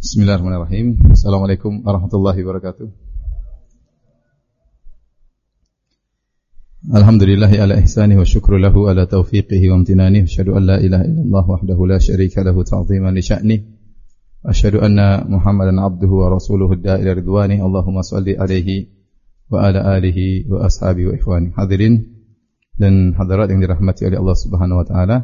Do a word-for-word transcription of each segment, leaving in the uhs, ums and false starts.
Bismillahirrahmanirrahim. Assalamualaikum warahmatullahi wabarakatuh. Alhamdulillahi ala ihsani wa syukru lahu ala taufiqihi wa amtinani. Asyhadu an la ilaha illallah wahdahu la syarika lahu ta'ziman li sya'ni. Asyhadu anna Muhammadan abduhu wa rasuluhu ad-da'i ila ridwani. Allahumma shalli alaihi wa ala alihi wa ashabihi wa ikhwani. Hadirin dan hadirat yang dirahmati oleh Allah Subhanahu wa taala.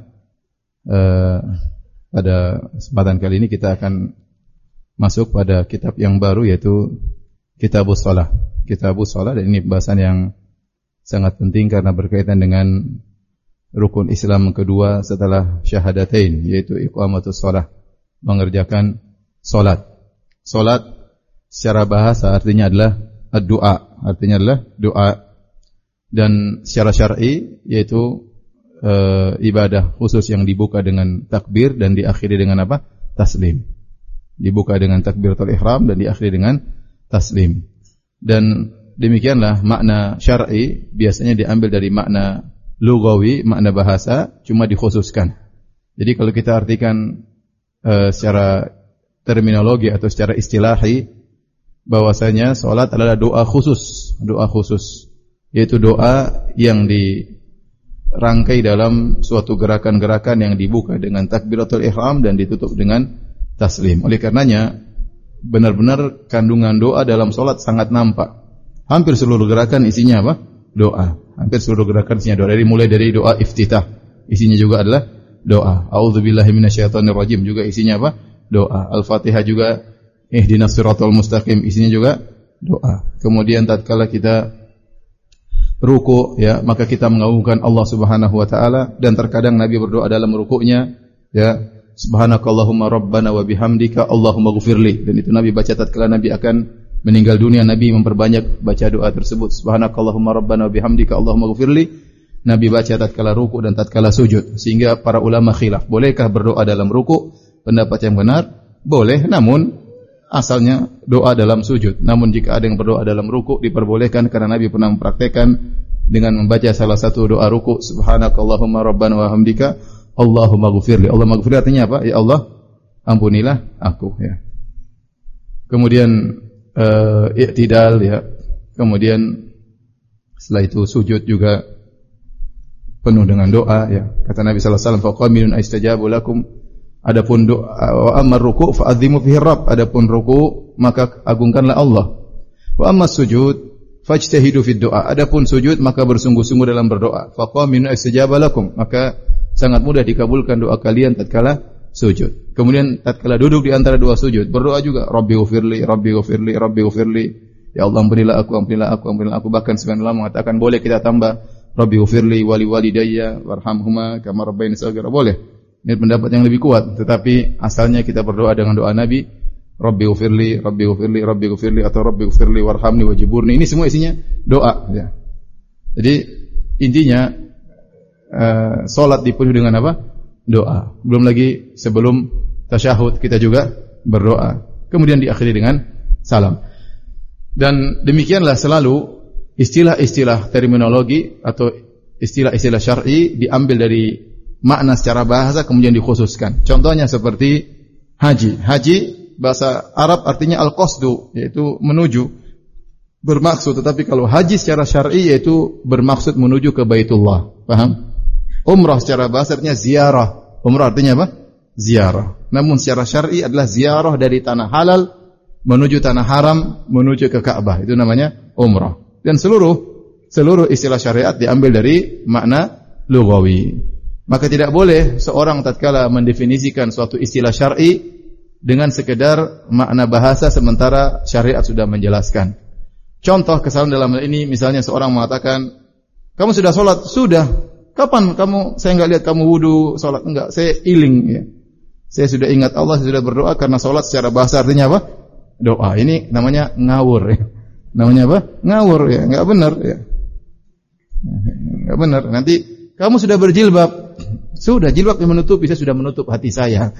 Uh, pada kesempatan kali ini kita akan masuk pada kitab yang baru, yaitu Kitabus Shalah. Kitabus Shalah, dan ini pembahasan yang sangat penting karena berkaitan dengan rukun Islam kedua setelah syahadatain, yaitu iqamatus shalah, mengerjakan salat. Salat secara bahasa artinya adalah ad-du'a, artinya adalah doa, dan secara syar'i yaitu e, ibadah khusus yang dibuka dengan takbir dan diakhiri dengan apa? Taslim. Dibuka dengan takbiratul ihram dan diakhiri dengan taslim. Dan demikianlah makna syar'i biasanya diambil dari makna lughawi, makna bahasa, cuma dikhususkan. Jadi kalau kita artikan uh, secara terminologi atau secara istilahi, bahwasanya salat adalah doa khusus, doa khusus, yaitu doa yang dirangkai dalam suatu gerakan-gerakan yang dibuka dengan takbiratul ihram dan ditutup dengan taslim. Oleh karenanya benar-benar kandungan doa dalam salat sangat nampak. Hampir seluruh gerakan isinya apa? Doa. Hampir seluruh gerakan isinya doa. Dari mulai dari doa iftitah, isinya juga adalah doa. A'udzubillahi minasyaitonirrajim, juga isinya apa? Doa. Al-Fatihah juga ihdinas siratal mustaqim, isinya juga doa. Kemudian tatkala kita ruku, ya, maka kita mengagungkan Allah Subhanahu wa taala, dan terkadang Nabi berdoa dalam rukuknya, ya, Subhanakallahumma rabbana wa bihamdika Allahumma ghfirli. Dan itu Nabi baca tatkala Nabi akan meninggal dunia. Nabi memperbanyak baca doa tersebut, Subhanakallahumma rabbana wa bihamdika Allahumma ghfirli. Nabi baca tatkala ruku dan tatkala sujud. Sehingga para ulama khilaf, bolehkah berdoa dalam ruku? Pendapat yang benar, boleh, namun asalnya doa dalam sujud. Namun jika ada yang berdoa dalam ruku, diperbolehkan, karena Nabi pernah mempraktekkan dengan membaca salah satu doa ruku, Subhanakallahumma rabbana wa bihamdika Allahumma ghfirli. Allahumma ghfirli artinya apa? Ya Allah, ampunilah aku, ya. Kemudian uh, i'tidal, ya. Kemudian setelah itu sujud juga penuh dengan doa, ya. Kata Nabi sallallahu alaihi wasallam, faqaminun aistajabu lakum. Adapun doa, wa amma ruku' fa'adzimu fihi rabb. Adapun ruku' maka agungkanlah Allah. Wa amma sujud fajtahidu fid du'a. Adapun sujud maka bersungguh-sungguh dalam berdoa. Faqaminun aistajaba lakum. Maka sangat mudah dikabulkan doa kalian tatkala sujud. Kemudian tatkala duduk di antara dua sujud, berdoa juga, Rabbi ghfirli, Rabbi ghfirli, Rabbi ghfirli. Ya Allah, ampunilah aku, ampunilah aku, ampunilah aku. Bahkan sebagian ulama mengatakan boleh kita tambah Rabbi ghfirli wali walidayya warhamhuma kama rabbayani shaghira. Boleh. Ini pendapat yang lebih kuat, tetapi asalnya kita berdoa dengan doa Nabi, Rabbi ghfirli, Rabbi ghfirli, Rabbi ghfirli, atau Rabbi ghfirli warhamni wajiburni. Ini semua isinya doa, ya. Jadi intinya Uh, solat dipenuhi dengan apa? Doa. Belum lagi sebelum tasyahud kita juga berdoa. Kemudian diakhiri dengan salam. Dan demikianlah selalu istilah-istilah terminologi atau istilah-istilah syar'i diambil dari makna secara bahasa kemudian dikhususkan. Contohnya seperti haji. Haji bahasa Arab artinya al-qasdu, yaitu menuju, bermaksud. Tetapi kalau haji secara syar'i yaitu bermaksud menuju ke Baitullah. Paham? Umrah secara bahasa artinya ziarah. Umrah artinya apa? Ziarah. Namun secara syar'i adalah ziarah dari tanah halal menuju tanah haram, menuju ke Ka'bah. Itu namanya umrah. Dan seluruh seluruh istilah syariat diambil dari makna lughawi. Maka tidak boleh seorang tatkala mendefinisikan suatu istilah syar'i dengan sekedar makna bahasa sementara syariat sudah menjelaskan. Contoh kesalahan dalam hal ini, misalnya seorang mengatakan, kamu sudah sholat? Sudah. Kapan kamu, saya enggak lihat kamu wudu, salat? Enggak, saya iling, ya. Saya sudah ingat Allah, saya sudah berdoa, karena salat secara bahasa artinya apa? Doa. Ini namanya ngawur, ya. Namanya apa? Ngawur, ya. Enggak benar, ya. Enggak benar. Nanti kamu sudah berjilbab. Sudah, jilbab yang menutup, bisa sudah menutup hati saya.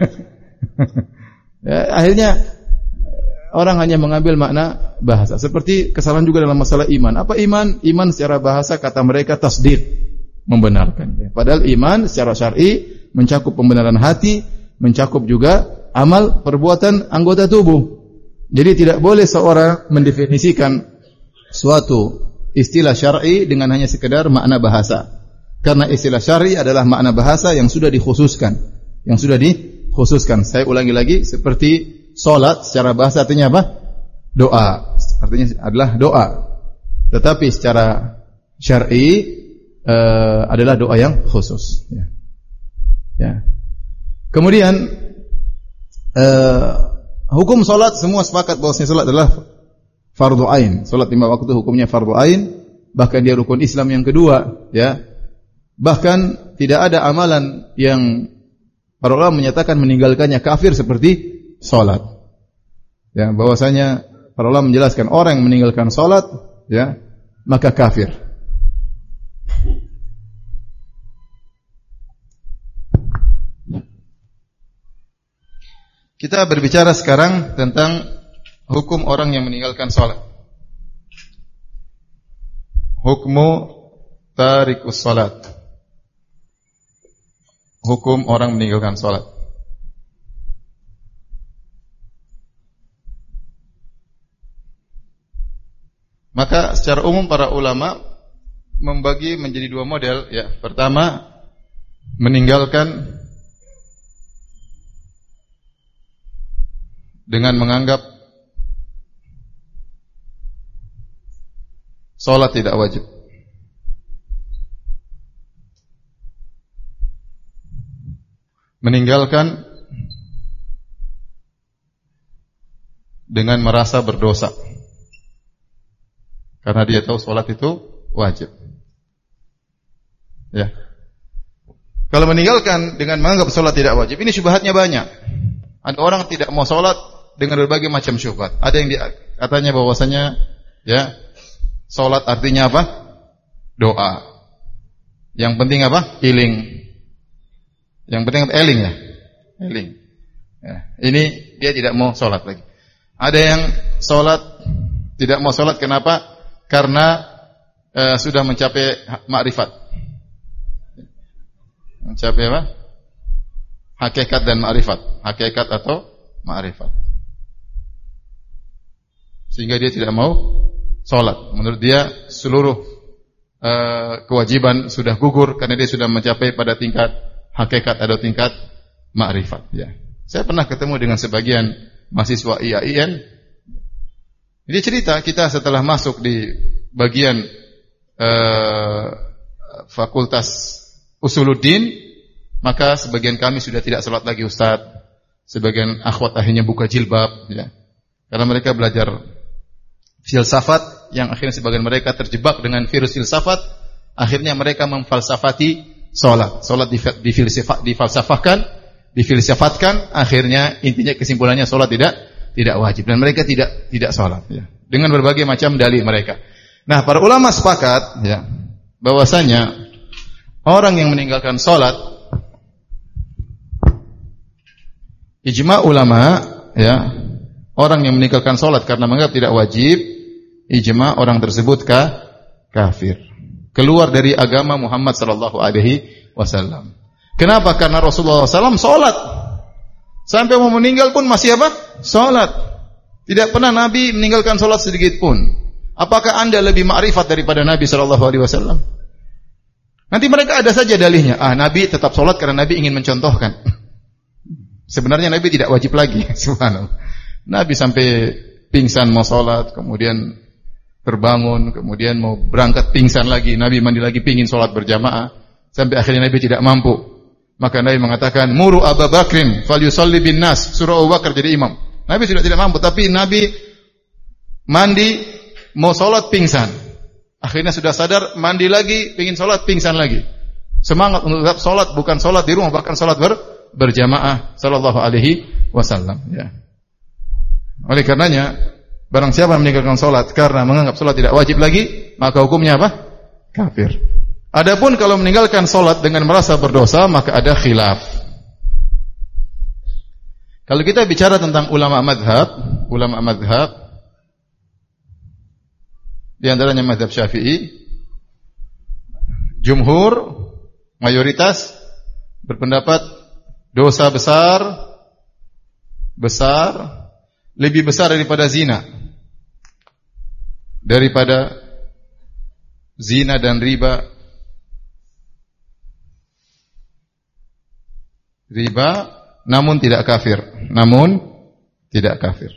Ya, akhirnya orang hanya mengambil makna bahasa. Seperti kesalahan juga dalam masalah iman. Apa iman? Iman secara bahasa kata mereka tasdid, membenarkan. Padahal iman secara syar'i mencakup pembenaran hati, mencakup juga amal perbuatan anggota tubuh. Jadi tidak boleh seorang mendefinisikan suatu istilah syar'i dengan hanya sekedar makna bahasa. Karena istilah syar'i adalah makna bahasa yang sudah dikhususkan, yang sudah dikhususkan. Saya ulangi lagi, seperti salat secara bahasa artinya apa? Doa. Artinya adalah doa. Tetapi secara syar'i uh, adalah doa yang khusus. Ya. Ya. Kemudian uh, hukum salat semua sepakat bahwasanya salat adalah fardu ain. Salat lima waktu hukumnya fardu ain, bahkan dia rukun Islam yang kedua, ya. Bahkan tidak ada amalan yang para ulama menyatakan meninggalkannya kafir seperti salat. Ya, bahwasanya para ulama menjelaskan orang yang meninggalkan salat, ya, maka kafir. Kita berbicara sekarang tentang hukum orang yang meninggalkan salat. Hukmu tarikus salat. Hukum orang meninggalkan salat. Maka secara umum para ulama membagi menjadi dua model, ya. Pertama, meninggalkan dengan menganggap salat tidak wajib. Meninggalkan dengan merasa berdosa karena dia tahu salat itu wajib. Ya. Kalau meninggalkan dengan menganggap salat tidak wajib, ini syubhatnya banyak. Ada orang tidak mau salat dengan berbagai macam syubhat. Ada yang dia, katanya bahwasanya ya, salat artinya apa? Doa. Yang penting apa? Healing. Yang penting eling ya, eling. Ya, ini dia tidak mau sholat lagi. Ada yang sholat tidak mau sholat, kenapa? Karena eh, sudah mencapai makrifat, mencapai apa? Hakikat dan makrifat, hakikat atau makrifat, sehingga dia tidak mau sholat. Menurut dia seluruh eh, kewajiban sudah gugur karena dia sudah mencapai pada tingkat hakikat atau tingkat ma'rifat, ya. Saya pernah ketemu dengan sebagian mahasiswa I A I N. Dia cerita, kita setelah masuk di bagian uh, fakultas Usuluddin, maka sebagian kami sudah tidak salat lagi, Ustaz. Sebagian akhwat akhirnya buka jilbab, ya. Karena mereka belajar filsafat yang akhirnya sebagian mereka terjebak dengan virus filsafat, akhirnya mereka memfalsafati salat. Salat difalsafahkan, difilsafatkan, akhirnya intinya kesimpulannya salat tidak tidak wajib dan mereka tidak tidak salat, ya. Dengan berbagai macam dalil mereka. Nah, para ulama sepakat, ya, bahwasanya orang yang meninggalkan salat, ijma ulama, ya, orang yang meninggalkan salat karena menganggap tidak wajib, ijma orang tersebut ka, kafir. Keluar dari agama Muhammad sallallahu alaihi wasallam. Kenapa? Karena Rasulullah sallallahu alaihi wasallam salat. Sampai mau meninggal pun masih apa? Salat. Tidak pernah Nabi meninggalkan salat sedikit pun. Apakah Anda lebih ma'rifat daripada Nabi sallallahu alaihi wasallam? Nanti mereka ada saja dalihnya. Ah, Nabi tetap salat karena Nabi ingin mencontohkan. Sebenarnya Nabi tidak wajib lagi. Subhanallah. Nabi sampai pingsan mau salat, kemudian terbangun, kemudian mau berangkat pingsan lagi, Nabi mandi lagi, pingin sholat berjamaah, sampai akhirnya Nabi tidak mampu. Maka Nabi mengatakan, muru Abu Bakrin falyusalli bin nas, suruh Abu Bakar jadi imam. Nabi sudah tidak mampu, tapi Nabi mandi mau sholat pingsan. Akhirnya sudah sadar, mandi lagi, pingin sholat pingsan lagi. Semangat untuk tetap sholat, bukan sholat di rumah, bahkan sholat ber, berjamaah sallallahu alaihi wasallam, ya. Oleh karenanya, barang siapa meninggalkan salat karena menganggap salat tidak wajib lagi, maka hukumnya apa? Kafir. Adapun kalau meninggalkan salat dengan merasa berdosa, maka ada khilaf. Kalau kita bicara tentang ulama madhab, ulama madhab, di antaranya madhab Syafi'i, jumhur, mayoritas berpendapat dosa besar besar, lebih besar daripada zina. Daripada zina dan riba. Riba namun tidak kafir. Namun tidak kafir.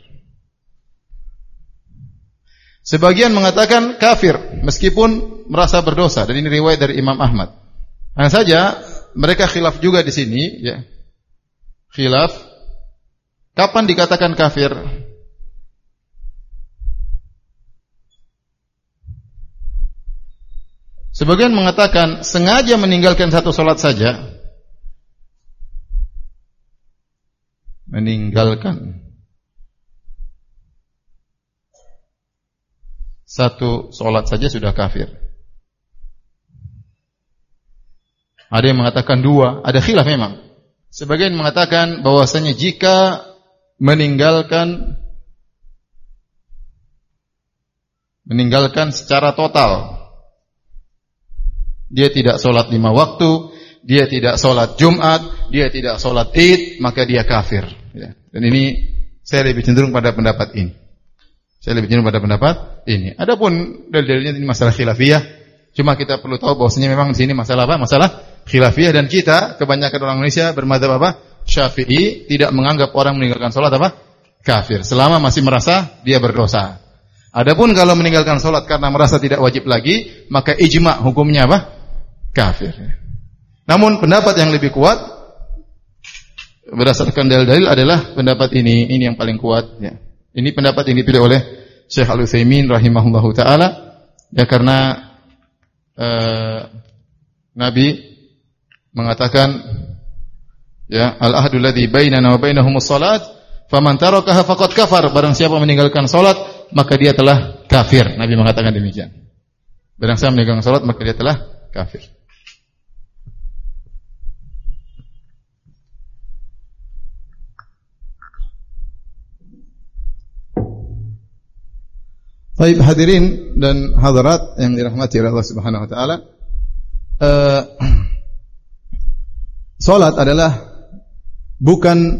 Sebagian mengatakan kafir meskipun merasa berdosa, dan ini riwayat dari Imam Ahmad. Hanya saja mereka khilaf juga di sini, ya. Khilaf kapan dikatakan kafir? Sebagian mengatakan sengaja meninggalkan satu salat saja. Meninggalkan satu solat saja sudah kafir. Ada yang mengatakan dua, ada khilaf memang. Sebagian mengatakan bahwasanya jika meninggalkan meninggalkan secara total, dia tidak solat lima waktu, dia tidak solat Jumat, dia tidak solat Id, maka dia kafir. Ya. Dan ini saya lebih cenderung pada pendapat ini. Saya lebih cenderung pada pendapat ini. Adapun dalil-dalilnya ini masalah khilafiyah. Cuma kita perlu tahu bahwasanya memang di sini masalah apa? Masalah khilafiyah, dan kita kebanyakan orang Indonesia bermadzhab apa? Syafi'i, tidak menganggap orang meninggalkan salat apa? Kafir, selama masih merasa dia berdosa. Adapun kalau meninggalkan salat karena merasa tidak wajib lagi, maka ijma hukumnya apa? Kafir. Namun pendapat yang lebih kuat berdasarkan dalil-dalil adalah pendapat ini, ini yang paling kuat, ya. Ini pendapat yang dipilih oleh Syekh Al-Utsaimin rahimahullahu taala, ya, karena uh, Nabi mengatakan, ya, al-ahdu alladzi bainana wa bainahumus shalat, faman tarakaha faqad kafar. Barang siapa meninggalkan salat, maka dia telah kafir. Nabi mengatakan demikian. Barang siapa meninggalkan salat, maka dia telah kafir. Baik, hadirin dan hadirat yang dirahmati oleh Allah Subhanahu wa taala. Uh, salat adalah bukan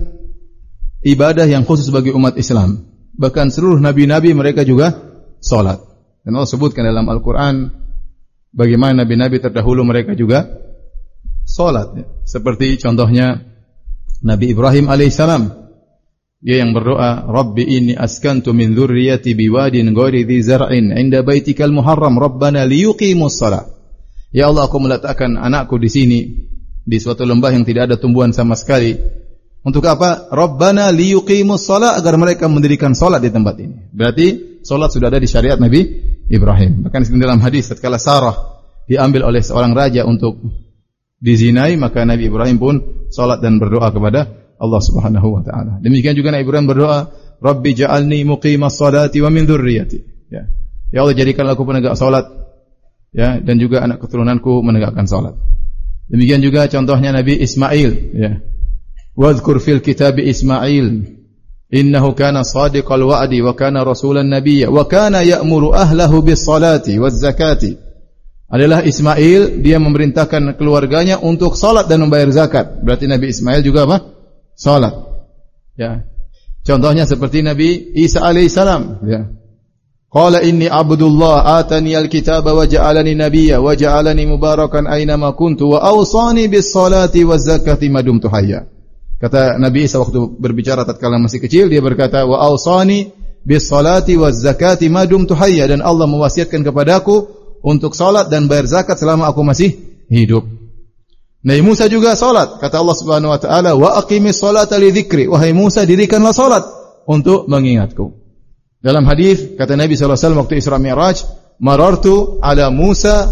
ibadah yang khusus bagi umat Islam. Bahkan seluruh nabi-nabi mereka juga salat. Dan Allah sebutkan dalam Al-Qur'an bagaimana nabi-nabi terdahulu mereka juga salat, ya. Seperti contohnya Nabi Ibrahim alaihissalam. Dia yang berdoa, Rabbi inni askantu min dzurriyyati biwadin ghairi dzi zar'in 'inda baitikal muharram rabbana liyuqimus shalah. Ya Allah, aku meletakkan anakku di sini di suatu lembah yang tidak ada tumbuhan sama sekali. Untuk apa? Rabbana liyuqimus shalah, agar mereka mendirikan salat di tempat ini. Berarti salat sudah ada di syariat Nabi Ibrahim. Bahkan dalam hadis tatkala Sarah diambil oleh seorang raja untuk dizinai, maka Nabi Ibrahim pun salat dan berdoa kepada Allah Subhanahu wa taala. Demikian juga Nabi Ibrahim berdoa, Rabbi ja'alni muqimas salati wa min dzurriyyati. Ya. Ya Allah, jadikanlah aku penegak salat, ya, dan juga anak keturunanku menegakkan salat. Demikian juga contohnya Nabi Ismail, ya. Wadhkur fil kitab Ismail innahu kana shadiqal wa'di wa kana rasulan nabiyya wa kana ya'muru ahlahu bis salati waz zakati. Adalah Ismail, dia memerintahkan keluarganya untuk salat dan membayar zakat. Berarti Nabi Ismail juga apa? Salat. Ya. Contohnya seperti Nabi Isa alaihissalam, ya. Qala inni abdullah atani alkitaba wa ja'alani nabiyya wa ja'alani mubarakan aina ma kuntu wa awsani bis salati waz zakati ma dumtu hayya. Kata Nabi Isa waktu berbicara tatkala masih kecil, dia berkata wa awsani bis salati waz zakati ma dumtu hayya, dan Allah mewasiatkan kepadaku untuk salat dan bayar zakat selama aku masih hidup. Nabi Musa juga salat. Kata Allah Subhanahu wa taala, "Wa aqimis salata li dzikri." Wahai Musa, dirikanlah salat untuk mengingatku. Dalam hadis kata Nabi sallallahu alaihi wasallam waktu Isra Mi'raj, "Marartu ala Musa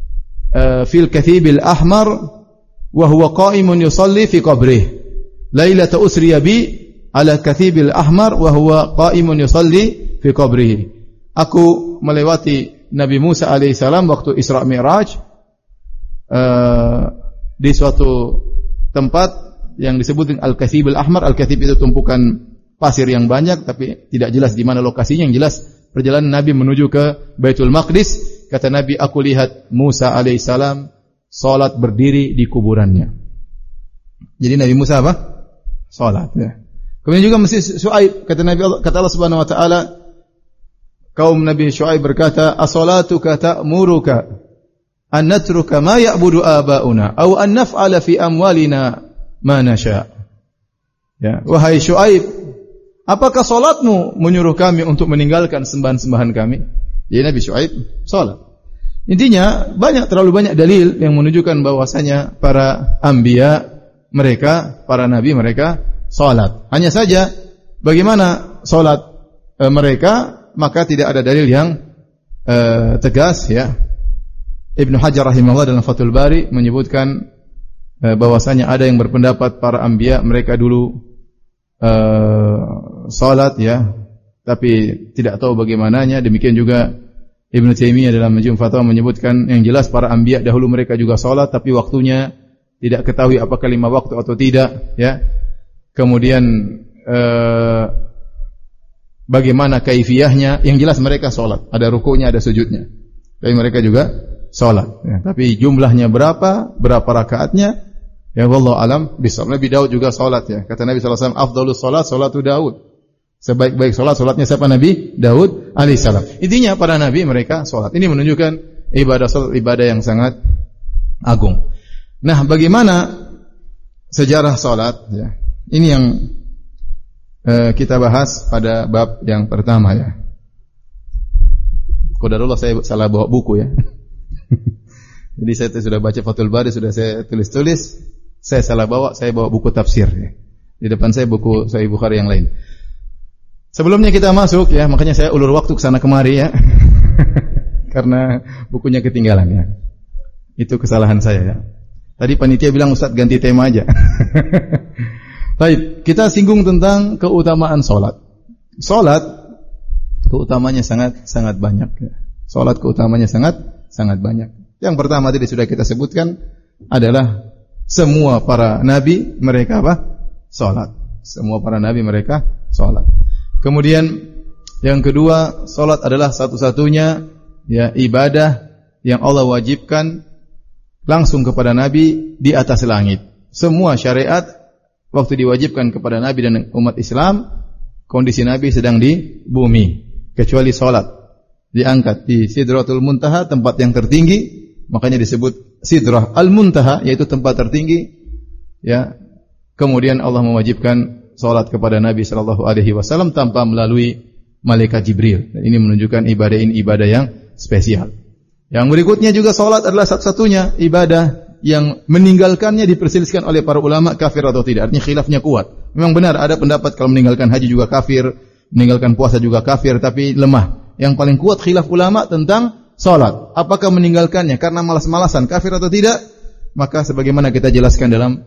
uh, fil kathibil ahmar wa huwa qa'imun yusalli fi qabrih. Lailata usriya bi ala kathibil ahmar wa huwa qa'imun yusalli fi qabrih." Aku melewati Nabi Musa alaihissalam waktu Isra Mi'raj uh, di suatu tempat yang disebut Al-Kathib Al-Ahmar. Al-Kathib itu tumpukan pasir yang banyak, tapi tidak jelas di mana lokasinya. Yang jelas perjalanan Nabi menuju ke Baitul Maqdis. Kata Nabi, aku lihat Musa alaihissalam salat berdiri di kuburannya. Jadi Nabi Musa apa? Salat, ya. Kemudian juga mesti Syuaib, kata Nabi Allah, kata Allah Subhanahu wa taala, kaum Nabi Syuaib berkata, "As-salatuka ta'muruka an natruka ma ya'budu aba'una aw an naf'ala fi amwalina ma nasha." Ya, wahai Syuaib, apakah salatmu menyuruh kami untuk meninggalkan sembahan-sembahan kami? Ya, Nabi Syuaib salat. Intinya banyak, terlalu banyak dalil yang menunjukkan bahwasanya para anbiya mereka, para nabi mereka salat. Hanya saja bagaimana salat e, mereka, maka tidak ada dalil yang e, tegas ya. Ibnu Hajar rahimahullah dalam Fathul Bari menyebutkan e, bahwasanya ada yang berpendapat para anbiya mereka dulu e, salat ya, tapi tidak tahu bagaimananya. Demikian juga Ibnu Taimiyah dalam Majmu' Fatwa menyebutkan yang jelas para anbiya dahulu mereka juga salat, tapi waktunya tidak ketahui apakah lima waktu atau tidak ya. Kemudian eh, bagaimana kaifiyahnya, yang jelas mereka salat, ada rukunya, ada sujudnya. Tapi mereka juga salat ya. Tapi jumlahnya berapa, berapa rakaatnya, ya wallahu alam bisawab. Nabi Daud juga salat ya. Kata Nabi sallallahu alaihi wasallam, afdhalus salat salatu Daud. Sebaik-baik salat, salatnya siapa? Nabi Daud alaihissalam. Intinya para nabi mereka salat. Ini menunjukkan ibadah salat ibadah yang sangat agung. Nah, bagaimana sejarah salat ya? Ini yang uh, kita bahas pada bab yang pertama ya. Qadarullah saya salah bawa buku ya. Jadi saya sudah baca Fathul Bari, sudah saya tulis-tulis, saya salah bawa, saya bawa buku tafsir ya. Di depan saya buku Sahih Bukhari yang lain. Sebelumnya kita masuk ya, makanya saya ulur waktu ke sana kemari ya. Karena bukunya ketinggalan ya. Itu kesalahan saya ya. Tadi panitia bilang Ustaz ganti tema aja. Baik, kita singgung tentang keutamaan salat. Salat keutamanya sangat sangat banyak ya. Salat keutamanya sangat sangat banyak. Yang pertama tadi sudah kita sebutkan adalah semua para nabi mereka apa? Salat. Semua para nabi mereka salat. Kemudian yang kedua, salat adalah satu-satunya ya ibadah yang Allah wajibkan langsung kepada nabi di atas langit. Semua syariat waktu diwajibkan kepada nabi dan umat Islam, kondisi nabi sedang di bumi, kecuali salat. Diangkat di Sidratul Muntaha, tempat yang tertinggi, makanya disebut Sidrah Al-Muntaha, yaitu tempat tertinggi. Ya. Kemudian Allah mewajibkan salat kepada Nabi sallallahu alaihi wasallam tanpa melalui malaikat Jibril. Dan ini menunjukkan ibadah ini ibadah yang spesial. Yang berikutnya juga salat adalah satu-satunya ibadah yang meninggalkannya diperselisihkan oleh para ulama kafir atau tidak. Artinya khilafnya kuat. Memang benar ada pendapat kalau meninggalkan haji juga kafir, meninggalkan puasa juga kafir, tapi lemah. Yang paling kuat khilaf ulama tentang salat. Apakah meninggalkannya karena malas-malasan kafir atau tidak? Maka sebagaimana kita jelaskan dalam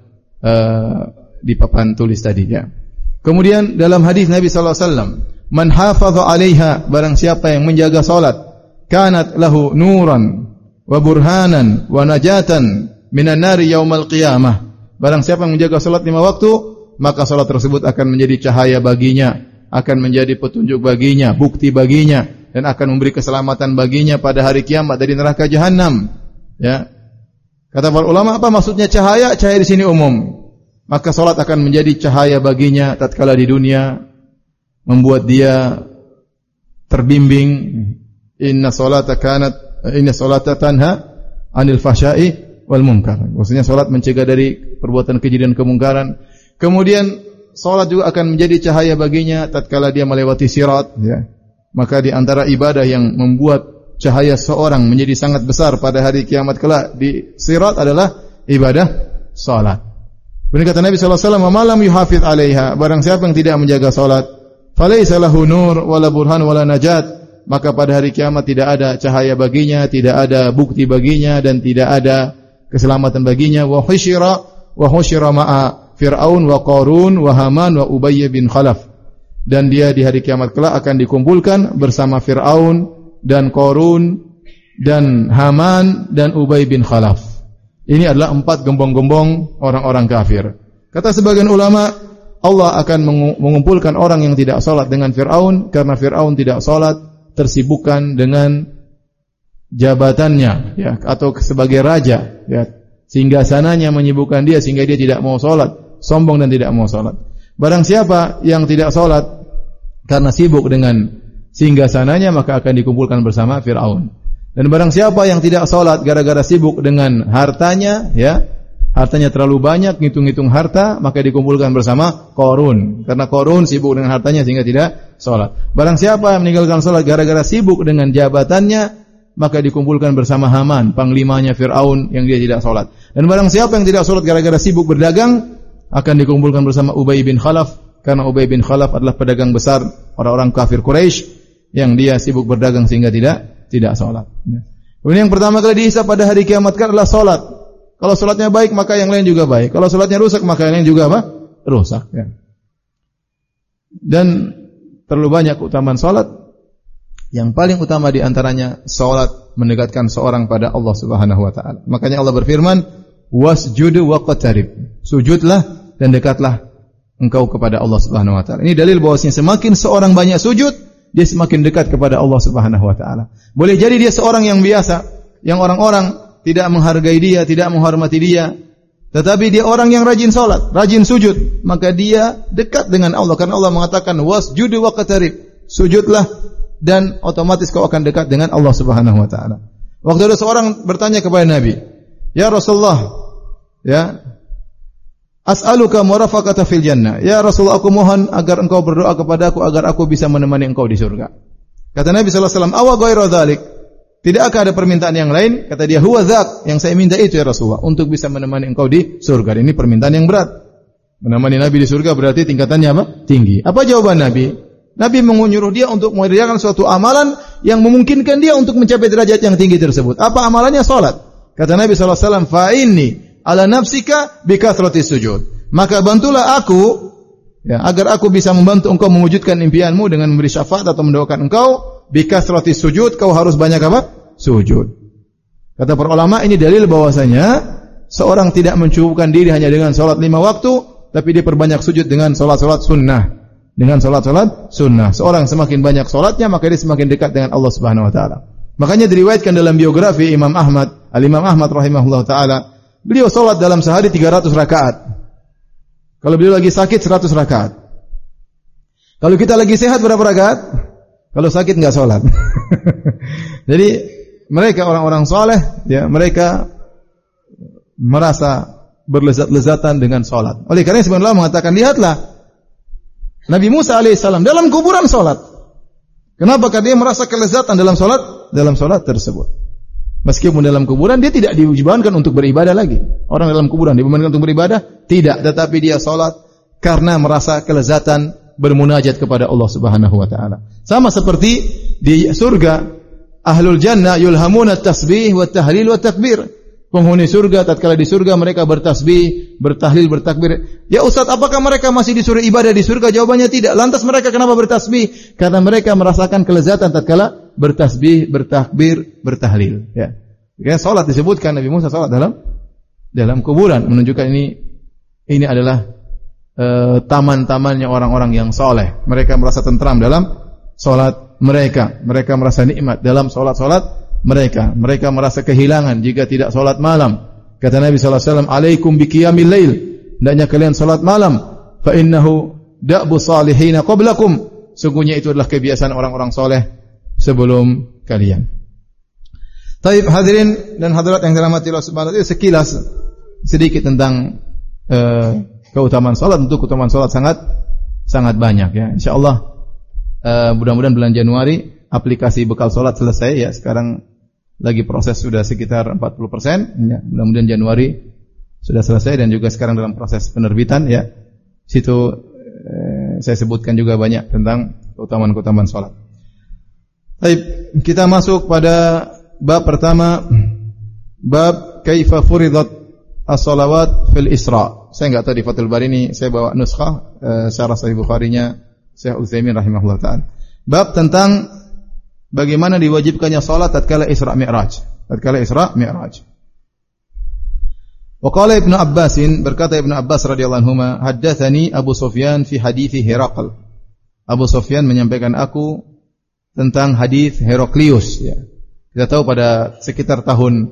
uh, di papan tulis tadi ya. Kemudian dalam hadis Nabi sallallahu alaihi wasallam, "Man hafaza 'alaiha", barang siapa yang menjaga salat, kanat lahu nuran wa burhanan wa najatan minan nari yaumal qiyamah. Barang siapa yang menjaga salat lima waktu, maka salat tersebut akan menjadi cahaya baginya, akan menjadi petunjuk baginya, bukti baginya, dan akan memberi keselamatan baginya pada hari kiamat dari neraka jahanam. Ya. Kata para ulama, apa maksudnya cahaya? Cahaya di sini umum. Maka salat akan menjadi cahaya baginya tatkala di dunia, membuat dia terbimbing. Inna salata kanat inna salata tanha 'anil fahsya'i wal munkar. Maksudnya salat mencegah dari perbuatan keji dan kemungkaran. Kemudian salat juga akan menjadi cahaya baginya tatkala dia melewati sirat ya. Maka di antara ibadah yang membuat cahaya seorang menjadi sangat besar pada hari kiamat kelak di sirat adalah ibadah salat. Benar kata Nabi sallallahu alaihi wasallam, "Malam yuhafiz 'alaiha", barang siapa yang tidak menjaga salat, falaisa lahu nur wala burhan wala najat, maka pada hari kiamat tidak ada cahaya baginya, tidak ada bukti baginya, dan tidak ada keselamatan baginya. Wa husyira wa husyira ma'a Fir'aun wa Qarun wa Haman wa Ubay bin Khalaf. Dan dia di hari kiamat kelak akan dikumpulkan bersama Fir'aun dan Qarun dan Haman dan Ubay bin Khalaf. Ini adalah empat gembong-gembong orang-orang kafir. Kata sebagian ulama, Allah akan mengumpulkan orang yang tidak salat dengan Fir'aun karena Fir'aun tidak salat, tersibukkan dengan jabatannya ya, atau sebagai raja ya, sehingga sananya menyibukkan dia sehingga dia tidak mau salat, sombong dan tidak mau salat. Barang siapa yang tidak salat karena sibuk dengan singgasananya, maka akan dikumpulkan bersama Firaun. Dan barang siapa yang tidak salat gara-gara sibuk dengan hartanya, ya, hartanya terlalu banyak, ngitung-ngitung harta, maka dikumpulkan bersama Qarun. Karena Qarun sibuk dengan hartanya sehingga tidak salat. Barang siapa yang meninggalkan salat gara-gara sibuk dengan jabatannya, maka dikumpulkan bersama Haman, panglimanya Firaun yang dia tidak salat. Dan barang siapa yang tidak salat gara-gara sibuk berdagang, akan dikumpulkan bersama Ubay bin Khalaf, karena Ubay bin Khalaf adalah pedagang besar orang-orang kafir Quraisy yang dia sibuk berdagang sehingga tidak tidak salat. Kemudian yang pertama kali dihisab pada hari kiamat adalah salat. Kalau salatnya baik maka yang lain juga baik. Kalau salatnya rusak maka yang lain juga apa? Rusak. Ya. Dan terlalu banyak keutamaan salat. Yang paling utama di antaranya salat mendekatkan seorang pada Allah Subhanahu wa taala. Makanya Allah berfirman, "Wasjudu waqtarib." Sujudlah dan dekatlah engkau kepada Allah Subhanahu wa taala. Ini dalil bahwasanya semakin seorang banyak sujud, dia semakin dekat kepada Allah Subhanahu wa taala. Boleh jadi dia seorang yang biasa, yang orang-orang tidak menghargai dia, tidak menghormati dia, tetapi dia orang yang rajin salat, rajin sujud, maka dia dekat dengan Allah karena Allah mengatakan wasjudu waqtarib. Sujudlah dan otomatis kau akan dekat dengan Allah Subhanahu wa taala. Waktu ada seorang bertanya kepada Nabi, "Ya Rasulullah, ya, as'aluka murafaqata fil jannah. Ya Rasulullah, aku mohon agar engkau berdoa kepada aku agar aku bisa menemani engkau di surga." Kata Nabi sallallahu alaihi wasallam, "Awa ghairu dzalik?" Tidakkah ada permintaan yang lain? Kata dia, "Huwa dzak." Yang saya minta itu ya Rasulullah, untuk bisa menemani engkau di surga. Ini permintaan yang berat. Menemani Nabi di surga berarti tingkatannya apa? Tinggi. Apa jawaban Nabi? Nabi menyuruh dia untuk mengerjakan suatu amalan yang memungkinkan dia untuk mencapai derajat yang tinggi tersebut. Apa amalannya? Salat. Kata Nabi sallallahu alaihi wasallam, "Fa inni ala nafsika bikathrati sujud." Maka bantulah aku, ya, agar aku bisa membantu engkau mewujudkan impianmu dengan memberi syafaat atau mendoakan engkau. Bikathrati sujud, kau harus banyak apa? Sujud. Kata para ulama, ini dalil bahwasanya seorang tidak mencukupkan diri hanya dengan salat lima waktu, tapi dia perbanyak sujud dengan salat-salat sunnah. Dengan salat-salat sunnah. Seorang semakin banyak salatnya, maka dia semakin dekat dengan Allah Subhanahu wa taala. Makanya diriwayatkan dalam biografi Imam Ahmad, Al-Imam Ahmad rahimahullah taala, beliau salat dalam sehari tiga ratus rakaat. Kalau beliau lagi sakit seratus rakaat. Kalau kita lagi sehat berapa rakaat? Kalau sakit enggak salat. Jadi mereka orang-orang saleh, ya, mereka merasa berlezat-lezatan dengan salat. Oleh karena sebenarnya Allah mengatakan, lihatlah Nabi Musa alaihissalam dalam kuburan salat. Kenapa? Karena dia merasa kelezatan dalam salat, dalam salat tersebut. Meskipun dalam kuburan dia tidak dibebankan untuk beribadah lagi. Orang dalam kuburan dibebankan untuk beribadah? Tidak, tetapi dia salat karena merasa kelezatan bermunajat kepada Allah Subhanahu wa taala. Sama seperti di surga, ahlul jannah yulhamuna at-tasbih wa tahlil wa takbir. Penghuni surga tatkala di surga mereka bertasbih, bertahlil, bertakbir. Ya Ustaz, apakah mereka masih disuruh ibadah di surga? Jawabannya tidak. Lantas mereka kenapa bertasbih? Karena mereka merasakan kelezatan tatkala bertasbih, bertakbir, bertahlil, ya. Ya, salat disebutkan Nabi Musa salat dalam dalam kuburan, menunjukkan ini ini adalah uh, taman-tamannya orang-orang yang saleh. Mereka merasa tentram dalam salat mereka. Mereka merasa nikmat dalam salat-salat mereka. Mereka merasa kehilangan jika tidak salat malam. Kata Nabi sallallahu alaihi wasallam, "Alaikum biqiyamil lail." Hendaknya kalian salat malam. Fa innahu da'bu salihin qablakum. Sungguhnya itu adalah kebiasaan orang-orang saleh sebelum kalian. Taib hadirin dan hadirat yang dirahmati Allah Subhanahu wa taala, sekilas sedikit tentang uh, keutamaan salat. Untuk keutamaan salat sangat sangat banyak, ya. Insyaallah uh, mudah-mudahan bulan Januari aplikasi bekal salat selesai, ya. Sekarang lagi proses sudah sekitar empat puluh persen, ya. Mudah-mudahan Januari sudah selesai dan juga sekarang dalam proses penerbitan, ya. Situ eh, saya sebutkan juga banyak tentang keutamaan-keutamaan salat. Baik, kita masuk pada bab pertama, bab kaifa furidat as-salawat fil Isra. Saya enggak tahu di Fathul Bari ini saya bawa nuskhah eh, syarah Sahih Bukhari-nya Syekh Utsaimin rahimahullah taala. Bab tentang bagaimana diwajibkannya salat tatkala Isra Mi'raj. Tatkala Isra Mi'raj. Wa qala Ibnu Abbasin, berkata Ibnu Abbas radhiyallahu anhuma, haddatsani Abu Sufyan fi hadithi Herakl. Abu Sufyan menyampaikan aku tentang hadis Heraklius, ya. Kita tahu pada sekitar tahun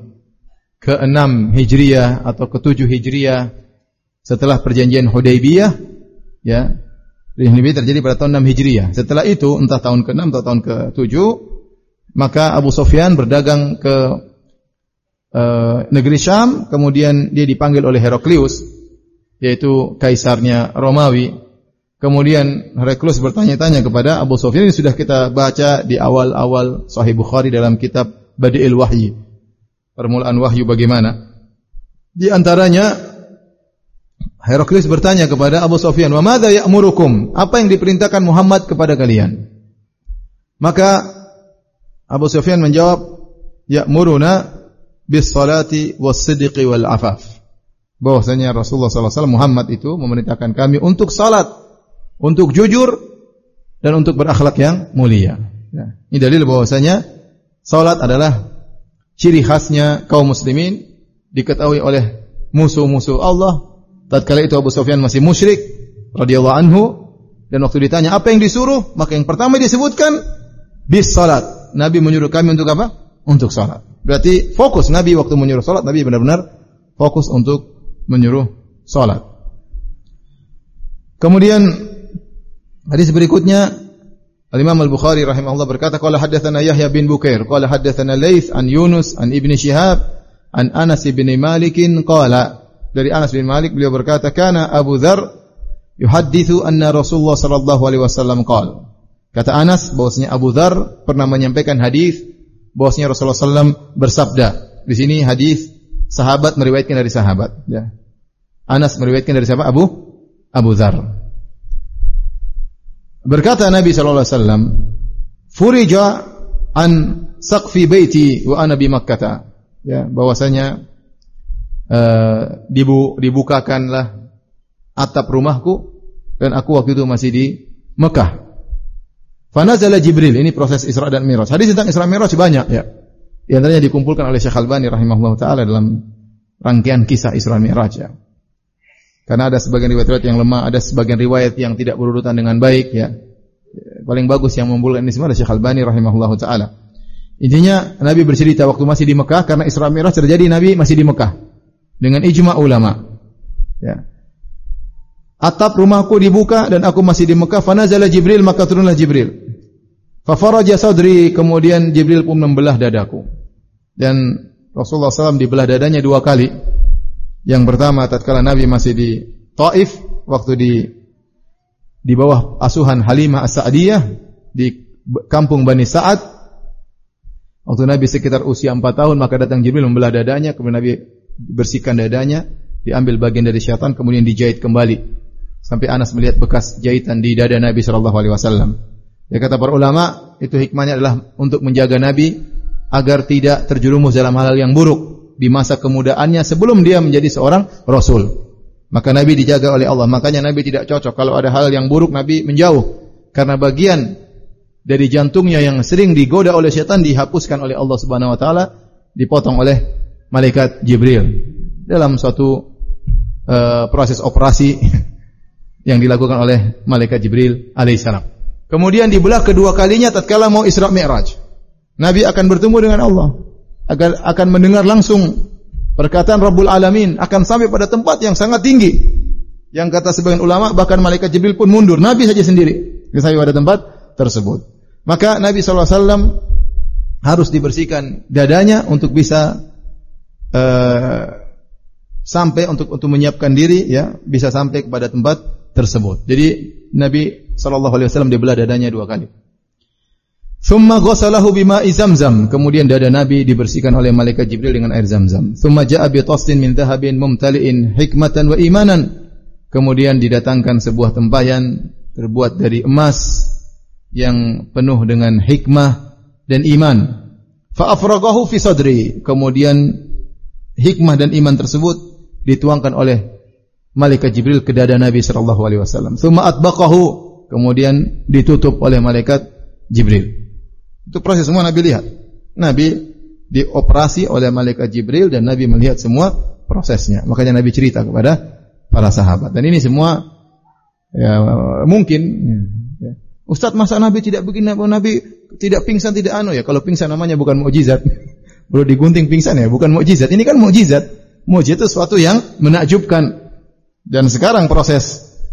keenam Hijriah atau ketujuh Hijriah setelah perjanjian Hudaybiyah, Ya. Ridho Nabi terjadi pada tahun enam Hijriah. Setelah itu entah tahun ke-enam atau tahun ke-tujuh, maka Abu Sufyan berdagang ke uh, negeri Syam, kemudian dia dipanggil oleh Heraklius, yaitu kaisarnya Romawi. Kemudian Heraklius bertanya-tanya kepada Abu Sufyan, ini sudah kita baca di awal-awal Sahih Bukhari dalam kitab Badi'il Wahyi. Permulaan wahyu bagaimana? Di antaranya Heraklius bertanya kepada Abu Sufyan, "Wa madza ya'murukum?" Apa yang diperintahkan Muhammad kepada kalian? Maka Abu Sufyan menjawab, "Ya'muruna bis-salati was-sidqi wal-'afaf." Bahwasanya Rasulullah sallallahu alaihi wasallam Muhammad itu memerintahkan kami untuk salat, untuk jujur dan untuk berakhlak yang mulia. Ya. Ini dalil bahwasanya salat adalah ciri khasnya kaum muslimin, diketahui oleh musuh-musuh Allah. Tatkala itu Abu Sufyan masih musyrik radhiyallahu anhu, dan waktu ditanya apa yang disuruh, maka yang pertama disebutkan bis salat. Nabi menyuruh kami untuk apa? Untuk salat. Berarti fokus Nabi waktu menyuruh salat, Nabi benar-benar fokus untuk menyuruh salat. Kemudian hadis berikutnya Al-Imam Al-Bukhari rahimahullah berkata, qala haddatsana Yahya bin Bukair, qala haddatsana Laits an Yunus an Ibnu Syihab an Anas bin Malik qala, dari Anas bin Malik beliau berkata, kana Abu Dzar yuhadditsu anna Rasulullah sallallahu alaihi wasallam qala. Kata Anas bahwasanya Abu Dzar pernah menyampaikan hadis bahwasanya Rasulullah sallallahu alaihi wasallam bersabda. Di sini hadis sahabat meriwayatkan dari sahabat, ya. Anas meriwayatkan dari siapa? Abu Abu Dzar. Berkata Nabi sallallahu alaihi wasallam, "Furija an saqfi baiti wa ana bi Makkah." Ya, bahwasanya Uh, dibu, dibukakanlah atap rumahku dan aku waktu itu masih di Mekah. Fanazala Jibril, ini proses Isra dan Mi'raj. Hadis tentang Isra Mi'raj banyak, ya. Di antaranya dikumpulkan oleh Syekh Albani rahimahullah taala dalam rangkaian kisah Isra Mi'raj, ya. Karena ada sebagian riwayat-riwayat yang lemah, ada sebagian riwayat yang tidak berurutan dengan baik, ya. Paling bagus yang mengumpulkan ini semua adalah Syekh Albani rahimahullah taala. Intinya Nabi bercerita waktu masih di Mekah, karena Isra Mi'raj terjadi Nabi masih di Mekah. Dengan ijma' ulama. Ya. Atap rumahku dibuka dan aku masih di Mekah. Fanazala Jibril, maka turunlah Jibril. Fafaraja sadri, kemudian Jibril pun membelah dadaku. Dan Rasulullah sallallahu alaihi wasallam dibelah dadanya dua kali. Yang pertama tatkala Nabi masih di Taif, waktu di di bawah asuhan Halimah As-Sa'diyah di kampung Bani Sa'ad. Waktu Nabi sekitar usia empat tahun, maka datang Jibril membelah dadanya, kemudian Nabi dibersihkan dadanya, diambil bagian dari syaitan, kemudian dijahit kembali. Sampai Anas melihat bekas jahitan di dada Nabi sallallahu alaihi wasallam. Ya, kata para ulama, itu hikmahnya adalah untuk menjaga Nabi agar tidak terjerumus dalam hal-hal yang buruk di masa kemudaannya sebelum dia menjadi seorang rasul. Maka Nabi dijaga oleh Allah. Makanya Nabi tidak cocok kalau ada hal yang buruk Nabi menjauh, karena bagian dari jantungnya yang sering digoda oleh syaitan dihapuskan oleh Allah Subhanahu wa taala, dipotong oleh malaikat Jibril dalam suatu uh, proses operasi yang dilakukan oleh malaikat Jibril alaihissalam. Kemudian dibelah kedua kalinya tatkala mau Isra Mi'raj. Nabi akan bertemu dengan Allah, agar akan mendengar langsung perkataan Rabbul Alamin, akan sampai pada tempat yang sangat tinggi. Yang kata sebagian ulama bahkan malaikat Jibril pun mundur, Nabi saja sendiri sampai pada tempat tersebut. Maka Nabi sallallahu alaihi wasallam harus dibersihkan dadanya untuk bisa Uh, sampai untuk untuk menyiapkan diri, ya, bisa sampai kepada tempat tersebut. Jadi Nabi sallallahu alaihi wasallam dibelah dadanya dua kali. Tsumma ghasalahu bima'i Zamzam, kemudian dada Nabi dibersihkan oleh malaikat Jibril dengan air Zamzam. Tsumma ja'a bi tasdin min dhahabin mumtali'in hikmatan wa imanan, kemudian didatangkan sebuah tempayan terbuat dari emas yang penuh dengan hikmah dan iman. Fa afraghahu fi sadri, kemudian hikmah dan iman tersebut dituangkan oleh malaikat Jibril ke dada Nabi sallallahu alaihi wasallam. Tsumma atbaqahu, kemudian ditutup oleh malaikat Jibril. Itu proses semua Nabi lihat. Nabi dioperasi oleh malaikat Jibril dan Nabi melihat semua prosesnya. Makanya Nabi cerita kepada para sahabat. Dan ini semua ya, mungkin ya. Ustaz, masa Nabi tidak begini, Nabi tidak pingsan, tidak anu ya? Kalau pingsan namanya bukan mukjizat. Belum digunting pingsan ya, bukan mukjizat. Ini kan mukjizat. Mukjizat itu sesuatu yang menakjubkan. Dan sekarang proses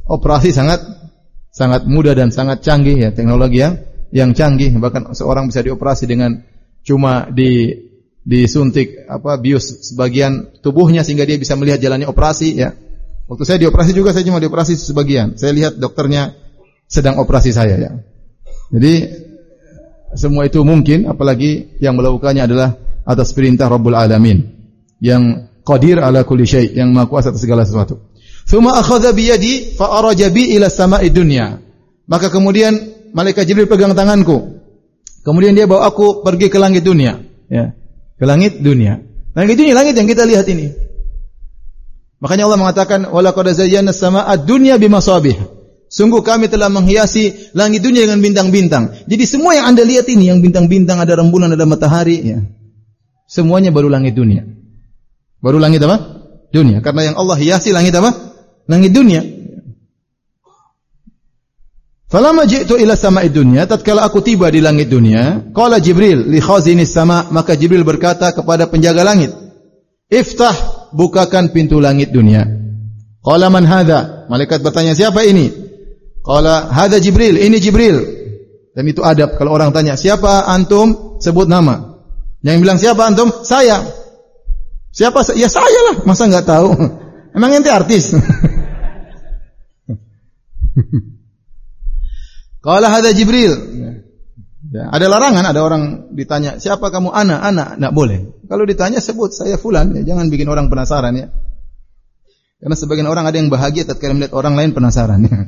operasi sangat sangat mudah dan sangat canggih ya, teknologi yang yang canggih, bahkan seorang bisa dioperasi dengan cuma di disuntik apa bius sebagian tubuhnya sehingga dia bisa melihat jalannya operasi ya. Waktu saya dioperasi juga saya cuma dioperasi sebagian. Saya lihat dokternya sedang operasi saya ya. Jadi semua itu mungkin, apalagi yang melakukannya adalah atas perintah Rabbul Alamin yang qadir ala kulli syai', yang maha kuasa atas segala sesuatu. Tsumma akhadha bi yadi fa araja bi ila sama'i dunya. Maka kemudian malaikat Jibril pegang tanganku. Kemudian dia bawa aku pergi ke langit dunia, ya. Ke langit dunia. Langit dunia, langit yang kita lihat ini. Makanya Allah mengatakan wala qad zayyana as-samaa'a dunya bimasabih. Sungguh kami telah menghiasi langit dunia dengan bintang-bintang. Jadi semua yang Anda lihat ini, yang bintang-bintang, ada rembulan, ada matahari, ya. Semuanya baru langit dunia. Baru langit apa? Dunia. Karena yang Allah hiasi langit apa? Langit dunia. Falamma ji'tu ila sama'id dunya, tatkala aku tiba di langit dunia, qala Jibril li khazinis sama', maka Jibril berkata kepada penjaga langit, "Iftah, bukakan pintu langit dunia." Qala man hadza? Malaikat bertanya, "Siapa ini?" Qala hadza Jibril, ini Jibril. Dan itu adab kalau orang tanya, "Siapa antum?" sebut nama. Yang bilang, "Siapa antum?" "Saya." "Siapa?" "Ya saya lah." Masa enggak tahu? Emang ente artis? Qala hadza Jibril. Ya, ada larangan, ada orang ditanya, "Siapa kamu?" "Ana, ana." Enggak boleh. Kalau ditanya sebut, "Saya fulan." Ya, jangan bikin orang penasaran ya. Karena sebagian orang ada yang bahagia tatkala melihat orang lain penasaran ya.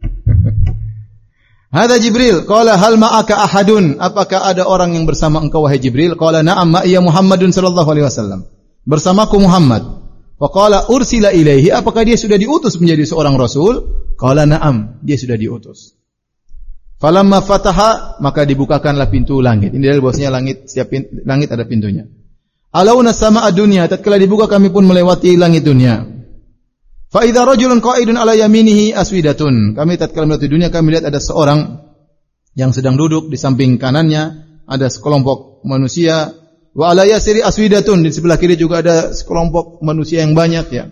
Hadza Jibril. Qala hal ma'aka ahadun? Apakah ada orang yang bersama engkau wahai Jibril? Qala na'am ma'iya Muhammadun sallallahu alaihi wasallam. Bersamaku Muhammad. Fa qala ursila ilaihi, apakah dia sudah diutus menjadi seorang rasul? Qala na'am, dia sudah diutus. Falamma fataha, maka dibukakanlah pintu langit. Ini adalah bahwasanya langit, setiap pintu, langit ada pintunya. Alauna sama'a dunya, tatkala dibuka kami pun melewati langit dunia. Fa idza rajulun qa'idun ala yaminihi aswidatun. Kami tatkala melewati dunia kami lihat ada seorang yang sedang duduk di samping kanannya ada sekelompok manusia, wa ala yasiri aswidatun, di sebelah kiri juga ada sekelompok manusia yang banyak ya.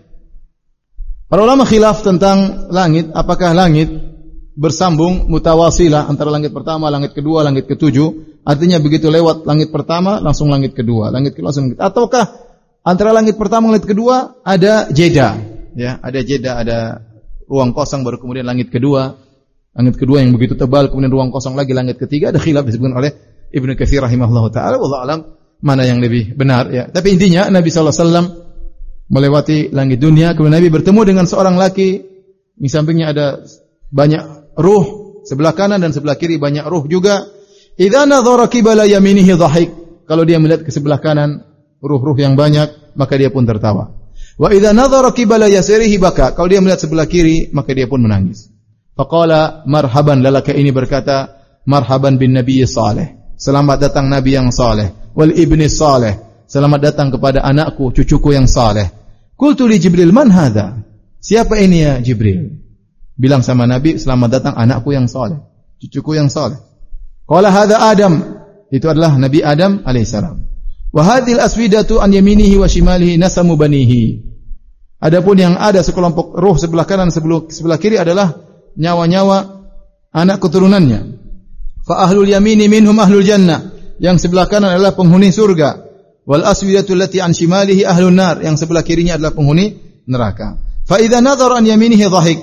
Para ulama khilaf tentang langit, apakah langit bersambung mutawasilah antara langit pertama, langit kedua, langit ketujuh, artinya begitu lewat langit pertama langsung langit kedua, langit kedua langsung langit, ataukah antara langit pertama langit kedua ada jeda, ya, ada jeda, ada ruang kosong baru kemudian langit kedua, langit kedua yang begitu tebal kemudian ruang kosong lagi langit ketiga, ada khilaf disebutkan oleh Ibnu Katsir rahimahullahu taala, wallahu alam mana yang lebih benar ya. Tapi intinya Nabi sallallahu alaihi wasallam melewati langit dunia, kemudian Nabi bertemu dengan seorang laki, di sampingnya ada banyak ruh, sebelah kanan dan sebelah kiri banyak ruh juga. Idza nadhara qibala yaminihi dhahik. Kalau dia melihat ke sebelah kanan ruh-ruh yang banyak, maka dia pun tertawa. Wa idza nadhara qibala yasirihi baka. Kalau dia melihat sebelah kiri, maka dia pun menangis. Faqala marhaban, lelaki ini berkata, marhaban bin nabiy salih. Selamat datang nabi yang saleh, wal ibni salih. Selamat datang kepada anakku, cucuku yang saleh. Qultu li Jibril, man hadza? Siapa ini ya Jibril? Bilang sama Nabi, selamat datang anakku yang saleh, cucuku yang saleh. Qala hadza Adam, itu adalah Nabi Adam alaihissalam. Wa hadhil aswidatu an yaminihi wa shimalihi nasamu banihi. Adapun yang ada sekelompok ruh sebelah kanan sebelah kiri adalah nyawa-nyawa anak keturunannya. Fa ahlul yamini minhum ahlul jannah. Yang sebelah kanan adalah penghuni surga. Wal aswidatu allati an shimalihi ahlun nar. Yang sebelah kirinya adalah penghuni neraka. Fa idza nadhara an yaminihi dhahik.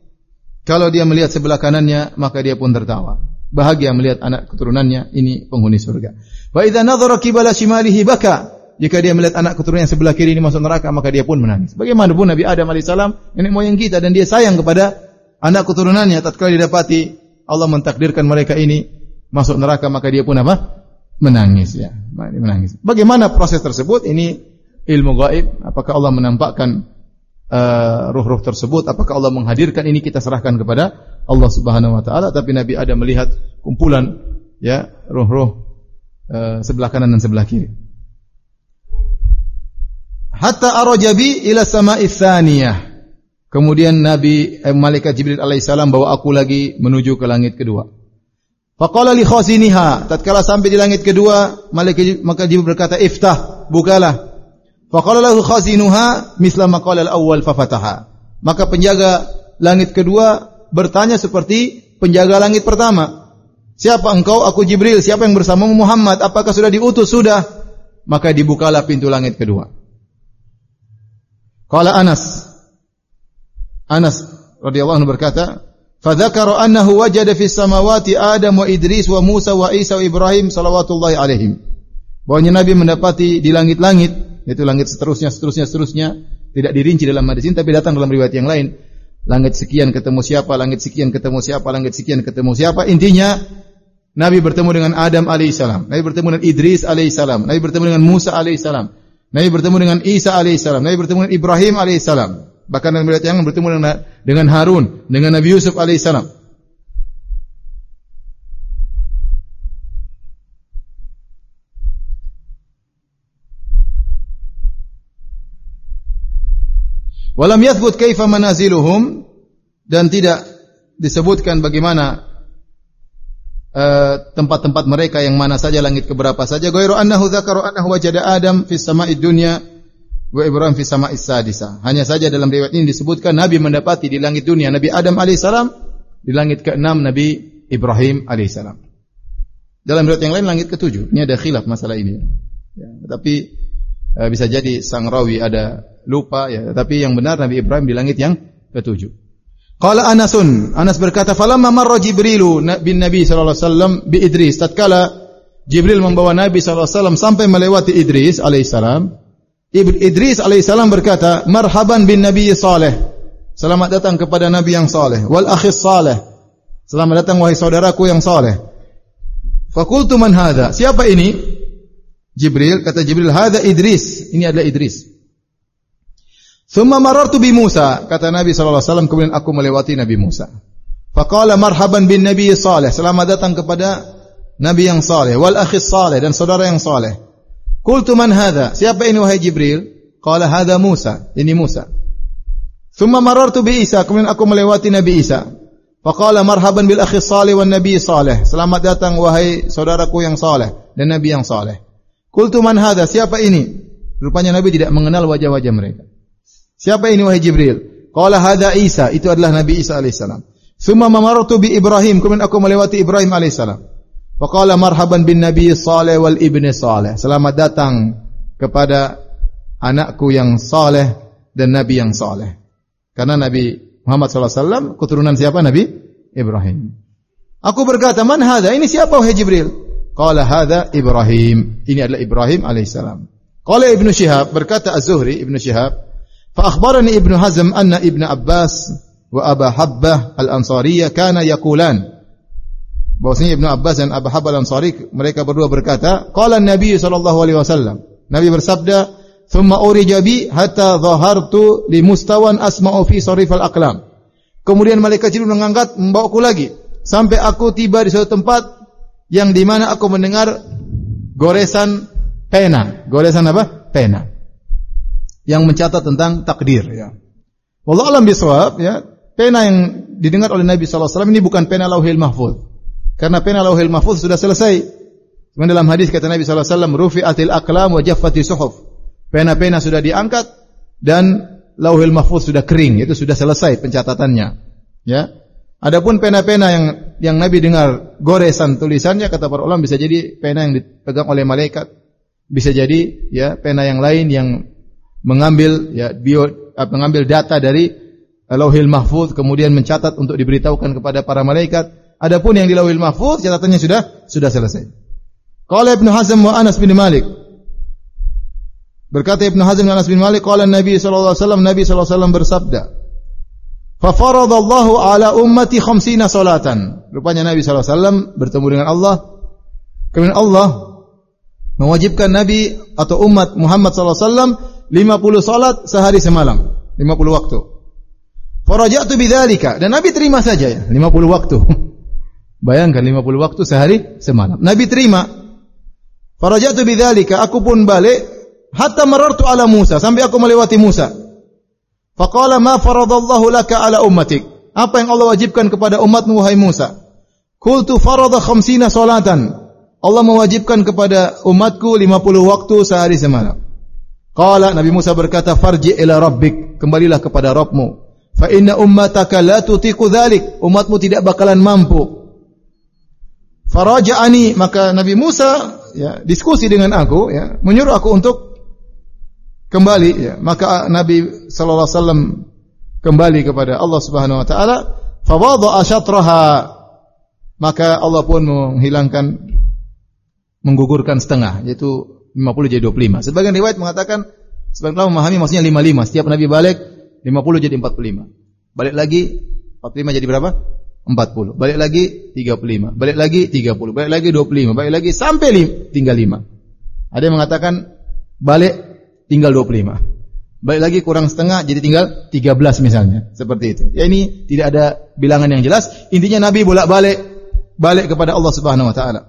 Kalau dia melihat sebelah kanannya, maka dia pun tertawa. Bahagia melihat anak keturunannya, ini penghuni surga. Wa idza nadhara qibala shimalihi baka. Jika dia melihat anak keturunan yang sebelah kiri ini masuk neraka, maka dia pun menangis. Bagaimanapun Nabi Adam alaihissalam, nenek moyang kita, dan dia sayang kepada anak keturunannya. Tatkala didapati Allah mentakdirkan mereka ini masuk neraka, maka dia pun apa? Menangis ya. Menangis. Bagaimana proses tersebut? Ini ilmu gaib. Apakah Allah menampakkan Uh, ruh-ruh tersebut, apakah Allah menghadirkan, ini kita serahkan kepada Allah Subhanahu wa taala. Tapi Nabi Adam melihat kumpulan ya ruh-ruh uh, sebelah kanan dan sebelah kiri. Hatta arajabi ila sama'i tsaniyah. Kemudian Nabi eh, malaikat Jibril alaihissalam bawa aku lagi menuju ke langit kedua. Faqala li khaziniha, tatkala sampai di langit kedua, malaikat maka Jibril berkata, "Iftah, bukalah." Faqala lahu khazinuha misla ma qala al-awwal fa fataha. Maka penjaga langit kedua bertanya seperti penjaga langit pertama. Siapa engkau? Aku Jibril. Siapa yang bersamamu? Muhammad. Apakah sudah diutus? Sudah. Maka dibukalah pintu langit kedua. Qala Anas. Anas radhiyallahu anhu berkata, "Fadzakara annahu wajada fis samawati Adam wa Idris wa Musa wa Isa wa Ibrahim salawatullahi alaihim." Bahwanya Nabi mendapati di langit-langit, yaitu langit seterusnya, seterusnya, seterusnya, tidak dirinci dalam hadis ini, tapi datang dalam riwayat yang lain. Langit sekian ketemu siapa, langit sekian ketemu siapa, langit sekian ketemu siapa. Intinya, Nabi bertemu dengan Adam alaihissalam, Nabi bertemu dengan Idris alaihissalam, Nabi bertemu dengan Musa alaihissalam, Nabi bertemu dengan Isa alaihissalam, Nabi bertemu dengan Ibrahim alaihissalam. Bahkan dalam riwayat yang bertemu dengan, dengan Harun, dengan Nabi Yusuf alaihissalam. Walam yathbut kaifa manaziluhum, dan tidak disebutkan bagaimana uh, tempat-tempat mereka yang mana saja, langit keberapa saja. Ghairu annahu dzakara annahu wajada Adam fis sama'id dunya wa Ibrahim fis sama'is sadisah. Hanya saja dalam riwayat ini disebutkan Nabi mendapati di langit dunia Nabi Adam alaihissalam, di langit keenam Nabi Ibrahim alaihissalam. Dalam riwayat yang lain langit ketujuh. Ini ada khilaf masalah ini. Ya, tapi uh, bisa jadi sang rawi ada lupa ya, tapi yang benar Nabi Ibrahim di langit yang ketujuh. Qala Anasun, Anas berkata, "Falamma marra Jibrilu bin Nabi sallallahu alaihi wasallam bi Idris." Tatkala Jibril membawa Nabi sallallahu alaihi wasallam sampai melewati Idris alaihissalam, Idris alaihissalam berkata, "Marhaban bin Nabi saleh." Selamat datang kepada Nabi yang saleh. Wal akhis saleh. Selamat datang wahai saudaraku yang saleh. Faqultu man hadha? Siapa ini? Jibril, kata Jibril, "Hadha Idris." Ini adalah Idris. Thumma marartu bi Musa, kata Nabi sallallahu alaihi wasallam, kemudian aku melewati Nabi Musa. Faqala marhaban bin Nabi saleh, selamat datang kepada Nabi yang saleh, wal akhi saleh, dan saudara yang saleh. Qultu man hadha? Siapa ini wahai Jibril? Qala hadha Musa, ini Musa. Thumma marartu bi Isa, kemudian aku melewati Nabi Isa. Faqala marhaban bil akhi saleh wan nabi saleh, selamat datang wahai saudaraku yang saleh dan Nabi yang saleh. Qultu man hadha? Siapa ini? Rupanya Nabi tidak mengenal wajah-wajah mereka. Siapa ini wahai Jibril? Qala hadza Isa, itu adalah Nabi Isa alaihissalam. Tsumma mamartu bi Ibrahim, kemudian aku melewati Ibrahim alaihissalam. Faqala marhaban bin Nabi saleh wal ibni saleh. Selamat datang kepada anakku yang saleh dan Nabi yang saleh. Karena Nabi Muhammad sallallahu alaihi wasallam keturunan siapa? Nabi Ibrahim. Aku berkata, "Man hadza? Ini siapa wahai Jibril?" Qala hadza Ibrahim. Ini adalah Ibrahim alaihissalam. Qala Ibnu Syihab, berkata Az-Zuhri, Ibnu Syihab, فأخبرني ابن حزم أن ابن عباس وأبا حبة الأنصارية كان يقولان, bahwasanya Ibnu Abbas dan Abu Habbah Al-Ansari mereka berdua berkata, qala Nabi sallallahu alaihi wasallam, Nabi bersabda, thumma urija bi hatta dhahartu li mustawan asma'u fi sarif al-aqlam. Kemudian malaikat Jibril mengangkat membawaku lagi sampai aku tiba di suatu tempat yang di mana aku mendengar goresan pena. Goresan apa? Pena. Yang mencatat tentang takdir ya. Wallahu a'lam bishawab ya. Pena yang didengar oleh Nabi sallallahu alaihi wasallam ini bukan pena Lauhil Mahfuz. Karena pena Lauhil Mahfuz sudah selesai. Sebenarnya dalam hadis kata Nabi sallallahu alaihi wasallam, rufi'atil aqlam wa jaffati suhuf. Pena-pena sudah diangkat dan Lauhil Mahfuz sudah kering, itu sudah selesai pencatatannya. Ya. Adapun pena-pena yang yang Nabi dengar goresan tulisannya, kata para ulama, bisa jadi pena yang dipegang oleh malaikat, bisa jadi ya pena yang lain yang mengambil ya bio mengambil data dari Lauhil Mahfuz kemudian mencatat untuk diberitahukan kepada para malaikat. Adapun yang di Lauhil Mahfuz catatannya sudah sudah selesai. Qala Ibnu Hazm wa Anas bin Malik. Berkata Ibnu Hazm dan Anas bin Malik, qala Nabi sallallahu alaihi wasallam, Nabi sallallahu alaihi wasallam bersabda, "Fa faradallahu ala ummati khamsina salatan." Rupanya Nabi sallallahu alaihi wasallam bertemu dengan Allah. Kemudian Allah mewajibkan Nabi atau umat Muhammad sallallahu alaihi wasallam lima puluh salat sehari semalam, lima puluh waktu. Faraja'tu bidzalika, dan Nabi terima saja ya, lima puluh waktu. Bayangkan lima puluh waktu sehari semalam. Nabi terima. Faraja'tu bidzalika, aku pun balik hatta marartu ala Musa, sampai aku melewati Musa. Faqala ma faradallahu laka ala ummatik. Apa yang Allah wajibkan kepada umatmu wahai Musa? Qultu farada khamsina salatan. Allah mewajibkan kepada umatku lima puluh waktu sehari semalam. Qala, Nabi Musa berkata, farji ila rabbik, kembalilah kepada Rabbmu. fa inna ummataka la tutiqu dzalik, umatmu tidak bakalan mampu. Faraja'ani, maka Nabi Musa ya diskusi dengan aku ya, menyuruh aku untuk kembali ya. Maka Nabi sallallahu alaihi wasallam kembali kepada Allah Subhanahu wa taala, fa wada'a syatraha, maka Allah pun menghilangkan, menggugurkan setengah, yaitu lima puluh jadi dua puluh lima. Sebagian riwayat mengatakan, sebagian ulama memahami maksudnya lima puluh lima. Setiap Nabi balik lima puluh jadi empat puluh lima. Balik lagi empat puluh lima jadi berapa? empat puluh. Balik lagi tiga puluh lima. Balik lagi tiga puluh. Balik lagi dua puluh lima. Balik lagi sampai lim, tinggal lima. Ada yang mengatakan balik tinggal dua puluh lima. Balik lagi kurang setengah jadi tinggal tiga belas misalnya. Seperti itu. Ya ini tidak ada bilangan yang jelas. Intinya Nabi bolak-balik balik kepada Allah Subhanahu wa taala.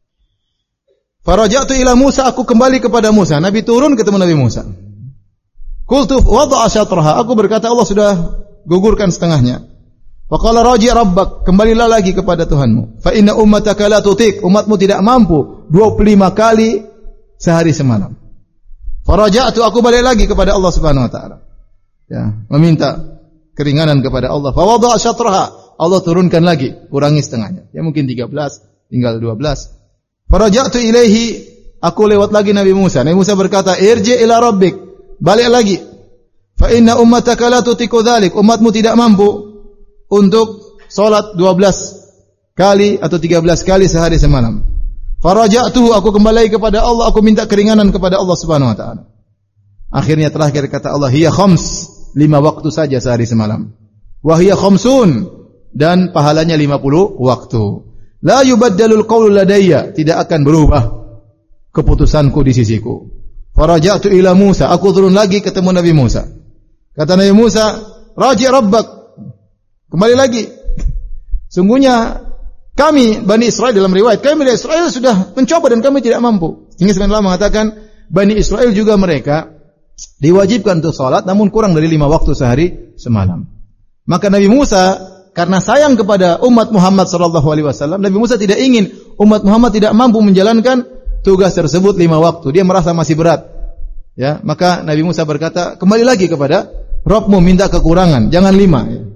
Faraja'tu ila Musa, aku kembali kepada Musa. Nabi turun ketemu Nabi Musa. Qultu wada'a syatraha, aku berkata Allah sudah gugurkan setengahnya. Wa qala raji' rabbak, kembalilah lagi kepada Tuhanmu. Fa inna ummataka la tutik, umatmu tidak mampu dua puluh lima kali sehari semalam. Faraja'tu, aku balik lagi kepada Allah Subhanahu wa taala. Ya, meminta keringanan kepada Allah. Fa wada'a syatraha, Allah turunkan lagi, kurangi setengahnya. Ya mungkin tiga belas, tinggal dua belas. Faraja'tu ilaihi, aku lewat lagi Nabi Musa. Nabi Musa berkata, irji' ila rabbik, balik lagi. Fa inna ummataka la tutiqu dzalik, umatmu tidak mampu untuk salat dua belas kali atau tiga belas kali sehari semalam. Faraja'tuhu, aku kembali kepada Allah, aku minta keringanan kepada Allah Subhanahu wa taala. Akhirnya terakhir kata Allah, hiya khams, lima waktu saja sehari semalam. Wa hiya khamsun, dan pahalanya lima puluh waktu. La yubaddalul qawlu ladayya, tidak akan berubah keputusanku di sisiku. Faraja'tu ila Musa, aku turun lagi ketemu Nabi Musa. Kata Nabi Musa, raji' rabbak, kembali lagi. Sungguhnya kami Bani Israel, dalam riwayat kami Bani Israel sudah mencoba dan kami tidak mampu. Hingga sebenarnya Allah mengatakan Bani Israel juga mereka diwajibkan untuk salat namun kurang dari lima waktu sehari semalam. Maka Nabi Musa karena sayang kepada umat Muhammad sallallahu alaihi wasallam, Nabi Musa tidak ingin umat Muhammad tidak mampu menjalankan tugas tersebut lima waktu. Dia merasa masih berat. Ya, maka Nabi Musa berkata, kembali lagi kepada Rabbmu, minta kekurangan, jangan lima. Ya.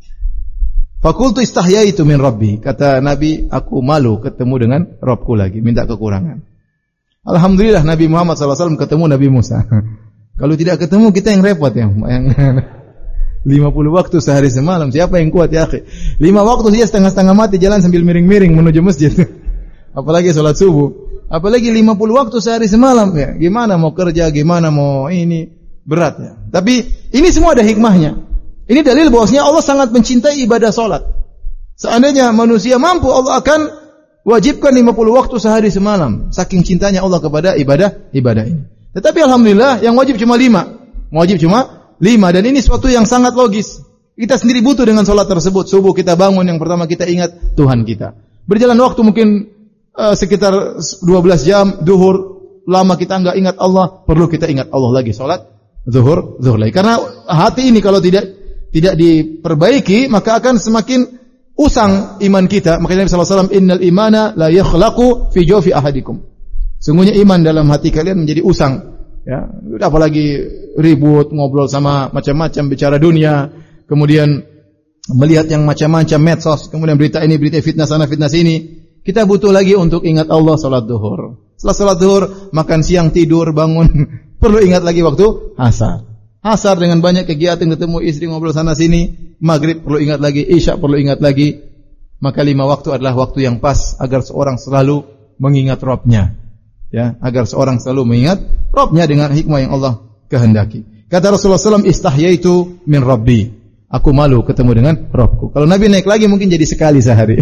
Fakultu istahyaitu min Rabbi, kata Nabi, aku malu ketemu dengan Rabbku lagi, minta kekurangan. Alhamdulillah Nabi Muhammad sallallahu alaihi wasallam ketemu Nabi Musa. Kalau tidak ketemu kita yang repot ya, yang lima puluh waktu sehari semalam, siapa yang kuat ya akhi? lima waktu saja setengah-setengah mati jalan sambil miring-miring menuju masjid. Apalagi salat subuh. Apalagi lima puluh waktu sehari semalam ya. Gimana mau kerja, gimana mau ini, berat ya. Tapi ini semua ada hikmahnya. Ini dalil bahwasanya Allah sangat mencintai ibadah salat. Seandainya manusia mampu, Allah akan wajibkan lima puluh waktu sehari semalam. Saking cintanya Allah kepada ibadah ibadah ini. Tetapi alhamdulillah yang wajib cuma lima. Wajib cuma lima, dan ini suatu yang sangat logis. Kita sendiri butuh dengan salat tersebut. Subuh kita bangun, yang pertama kita ingat Tuhan kita. Berjalan waktu mungkin uh, sekitar dua belas jam, duhur, lama kita enggak ingat Allah, perlu kita ingat Allah lagi, salat zuhur, zuhur lagi. Karena hati ini kalau tidak tidak diperbaiki, maka akan semakin usang iman kita. Makanya Nabi sallallahu alaihi wasallam, innal imana la yakhlaqu fi jawfi ahadikum. Sungguhnya iman dalam hati kalian menjadi usang. Ya, apalagi ribut, ngobrol sama macam-macam, bicara dunia, kemudian melihat yang macam-macam medsos, kemudian berita ini, berita fitnah sana, fitnah sini. Kita butuh lagi untuk ingat Allah, salat zuhur. Setelah salat zuhur, makan siang, tidur, bangun, perlu ingat lagi waktu asar. Asar dengan banyak kegiatan, ketemu istri, ngobrol sana sini. Maghrib perlu ingat lagi, isya perlu ingat lagi. Maka lima waktu adalah waktu yang pas agar seorang selalu mengingat Rabbnya. Ya, agar seorang selalu mengingat Rabbnya dengan hikmah yang Allah kehendaki. Kata Rasulullah sallallahu alaihi wasallam, istahyaitu min Rabbi. Aku malu ketemu dengan Rabbku. Kalau Nabi naik lagi mungkin jadi sekali sehari.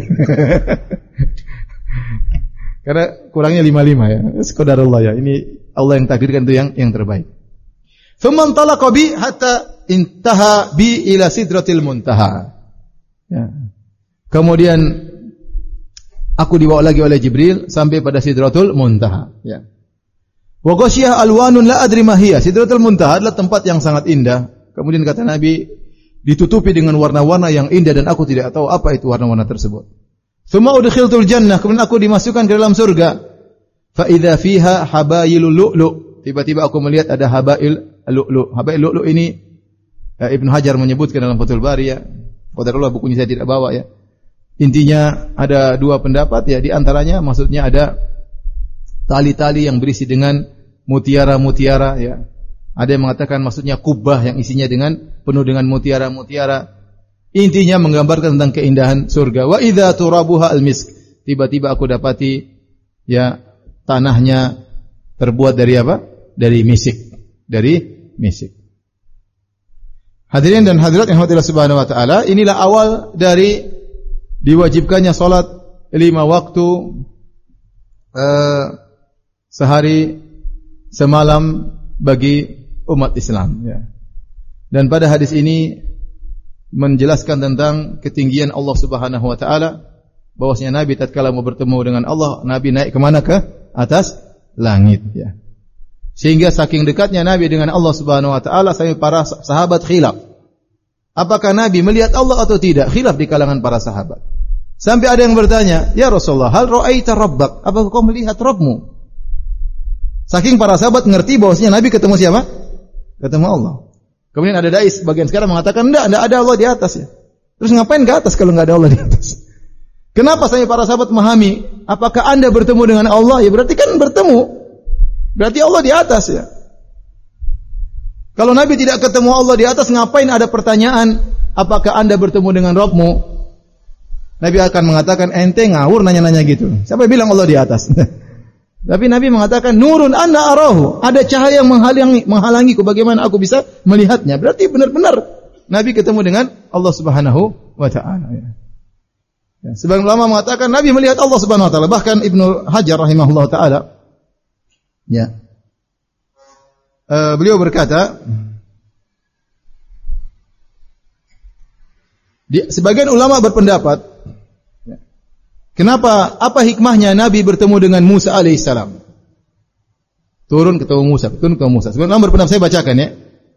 Karena kurangnya lima lima ya. Qadarullah ya. Ini Allah yang takdirkan itu yang yang terbaik. Tsumma talaqa bi hatta intaha bi ila sidratil muntaha. Ya. Kemudian aku dibawa lagi oleh Jibril sampai pada Sidratul Muntaha. Ya. Wa ghasyiyah alwanun la adri ma hiya. Sidratul Muntaha adalah tempat yang sangat indah. Kemudian kata Nabi, ditutupi dengan warna-warna yang indah dan aku tidak tahu apa itu warna-warna tersebut. Tsumma udkhiltul jannah. Kemudian aku dimasukkan ke dalam surga. Fa idza fiha habailul lu'lu'. Tiba-tiba aku melihat ada habail lu'lu'. Habail lu'lu' ini eh, Ibnu Hajar menyebutkan dalam Fathul Bari ya. Qadarullah bukunya saya tidak bawa ya. Intinya ada dua pendapat ya, di antaranya maksudnya ada tali-tali yang berisi dengan mutiara-mutiara ya. Ada yang mengatakan maksudnya kubah yang isinya dengan penuh dengan mutiara-mutiara. Intinya menggambarkan tentang keindahan surga. Wa idza turabuha al-misk. Tiba-tiba aku dapati ya tanahnya terbuat dari apa? Dari misik. Dari misik. Hadirin dan hadirat yang dirahmati Allah Subhanahu wa taala, inilah awal dari diwajibkannya salat lima waktu uh, sehari semalam bagi umat Islam ya. Dan pada hadis ini menjelaskan tentang ketinggian Allah Subhanahu wa taala, bahwasanya Nabi tatkala mau bertemu dengan Allah, Nabi naik ke mana? Ke atas langit ya. Sehingga saking dekatnya Nabi dengan Allah Subhanahu wa taala sampai para sahabat khilaf. Apakah Nabi melihat Allah atau tidak? Khilaf di kalangan para sahabat. Sampai ada yang bertanya, "Ya Rasulullah, hal ra'aita rabbak?" Apakah kau melihat Rabbmu? Saking para sahabat ngerti bahwasanya Nabi ketemu siapa? Ketemu Allah. Kemudian ada dai sebagian sekarang mengatakan, "Enggak, enggak ada Allah di atas ya." Terus ngapain ke atas kalau enggak ada Allah di atas? Kenapa sampai para sahabat memahami, apakah Anda bertemu dengan Allah? Ya berarti kan bertemu. Berarti Allah di atas ya. Kalau Nabi tidak ketemu Allah di atas, ngapain ada pertanyaan, apakah Anda bertemu dengan Rabbmu? Nabi akan mengatakan, ente ngawur nanya-nanya gitu. Siapa bilang Allah di atas? Tapi Nabi mengatakan, nurun anna arahu. Ada cahaya yang menghalangi, menghalangiku. Bagaimana aku bisa melihatnya? Berarti benar-benar Nabi ketemu dengan Allah Subhanahu wa ta'ala. Ya. Ya, sebagian ulama mengatakan, Nabi melihat Allah Subhanahu wa ta'ala. Bahkan Ibnu Hajar rahimahullah ta'ala, ya. Uh, beliau berkata, di, sebagian ulama berpendapat, ya, kenapa, apa hikmahnya Nabi bertemu dengan Musa alaihissalam? Turun ketemu Musa, turun ketemu Musa. Sebagian ulama berpendapat, saya bacakan ya.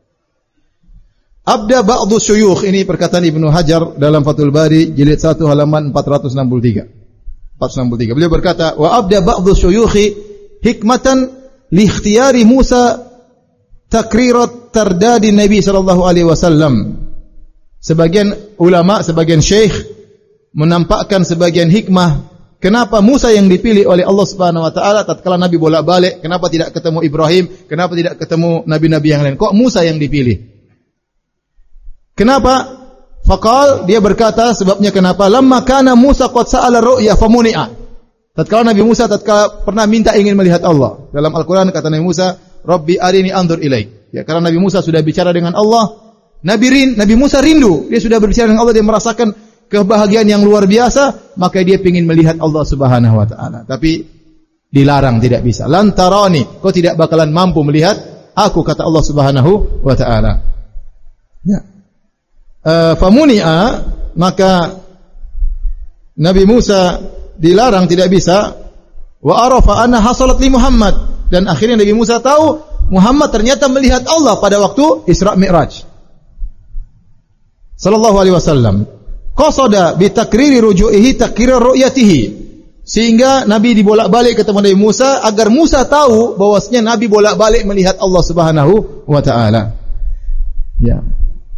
Abda ba'du syuyukh, ini perkataan Ibnu Hajar dalam Fathul Bari jilid satu halaman empat ratus enam puluh tiga. empat ratus enam puluh tiga. Beliau berkata, wa abda ba'du syuyukhi hikmatan li ikhtiyari Musa takrirat tardadi Nabi sallallahu alaihi wasallam. Sebagian ulama, sebagian syekh menampakkan sebagian hikmah kenapa Musa yang dipilih oleh Allah Subhanahu wa taala tatkala Nabi bolak-balik, kenapa tidak ketemu Ibrahim, kenapa tidak ketemu nabi-nabi yang lain? Kok Musa yang dipilih? Kenapa? Faqal, dia berkata sebabnya kenapa? Lamma kana Musa qad sa'ala ru'ya famuni'a. Tatkala Nabi Musa tatkala pernah minta ingin melihat Allah. Dalam Al-Qur'an kata Nabi Musa, Rabbi arini anzur ilaik. Ya, karena Nabi Musa sudah bicara dengan Allah, Nabi rin, Nabi Musa rindu. Dia sudah berbicara dengan Allah, dia merasakan kebahagiaan yang luar biasa, maka dia ingin melihat Allah Subhanahu wa taala. Tapi dilarang, tidak bisa. Lantarani, kau tidak bakalan mampu melihat aku, kata Allah Subhanahu wa taala. Ya. Uh, famuni'a, maka Nabi Musa dilarang, tidak bisa. Wa arafa anna hasalat li Muhammad, dan akhirnya Nabi Musa tahu Muhammad ternyata melihat Allah pada waktu Isra Mi'raj sallallahu alaihi wasallam. Qasada bi takriri ruju'ihi takrir ru'yatihi, sehingga Nabi dibolak-balik ketemu Nabi Musa agar Musa tahu bahwasanya Nabi bolak-balik melihat Allah Subhanahu wa taala. Ya.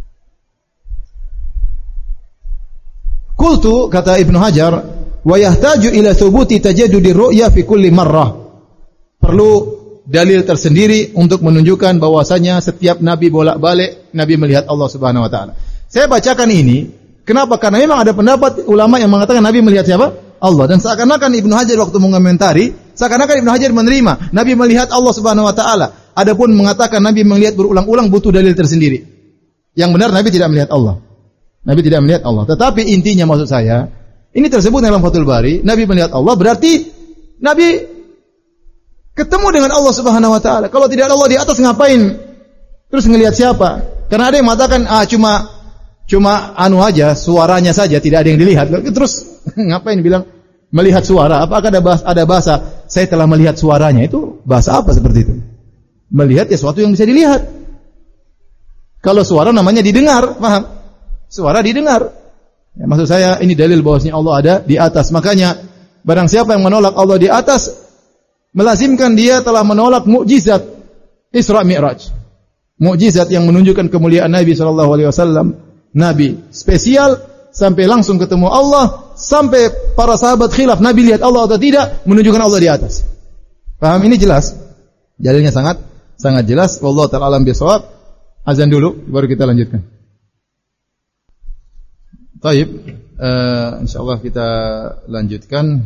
Qultu, kata Ibnu Hajar, wa yahtaju ila thubuti tajaddudi ru'ya fi kulli marrah. Perlu dalil tersendiri untuk menunjukkan bahwasanya setiap Nabi bolak-balik Nabi melihat Allah Subhanahu wa taala. Saya bacakan ini, kenapa? Karena memang ada pendapat ulama yang mengatakan Nabi melihat siapa? Allah. Dan seakan-akan Ibnu Hajar waktu mengomentari, seakan-akan Ibnu Hajar menerima Nabi melihat Allah Subhanahu wa taala. Adapun mengatakan Nabi melihat berulang-ulang butuh dalil tersendiri. Yang benar Nabi tidak melihat Allah. Nabi tidak melihat Allah. Tetapi intinya maksud saya, ini tersebut dalam Fathul Bari, Nabi melihat Allah berarti Nabi ketemu dengan Allah Subhanahu wa taala. Kalau tidak ada Allah di atas ngapain? Terus ngelihat siapa? Karena ada yang mengatakan ah cuma cuma anu aja, suaranya saja, tidak ada yang dilihat. Terus ngapain bilang melihat suara? Apakah ada bahasa, ada bahasa saya telah melihat suaranya? Itu bahasa apa seperti itu? Melihat ya sesuatu yang bisa dilihat. Kalau suara namanya didengar, paham? Suara didengar. Ya, maksud saya ini dalil bahwasanya Allah ada di atas. Makanya barang siapa yang menolak Allah di atas, melazimkan dia telah menolak mukjizat Isra Mi'raj. mukjizat yang menunjukkan kemuliaan Nabi sallallahu alaihi wasallam. Nabi spesial sampai langsung ketemu Allah, sampai para sahabat khilaf Nabi lihat Allah atau tidak, menunjukkan Allah di atas. Paham ini jelas? Dalilnya sangat sangat jelas. Wallahu ta'ala alam bisawab. Azan dulu baru kita lanjutkan. Baik, uh, insyaallah kita lanjutkan.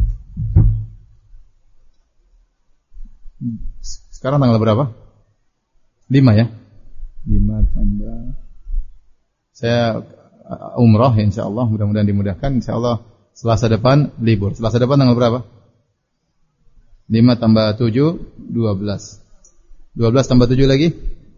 Sekarang tanggal berapa? lima ya? lima tambah. Saya umrah insyaallah, mudah-mudahan dimudahkan. Insyaallah Selasa depan libur. Selasa depan tanggal berapa? lima tambah tujuh, dua belas. dua belas tambah tujuh lagi?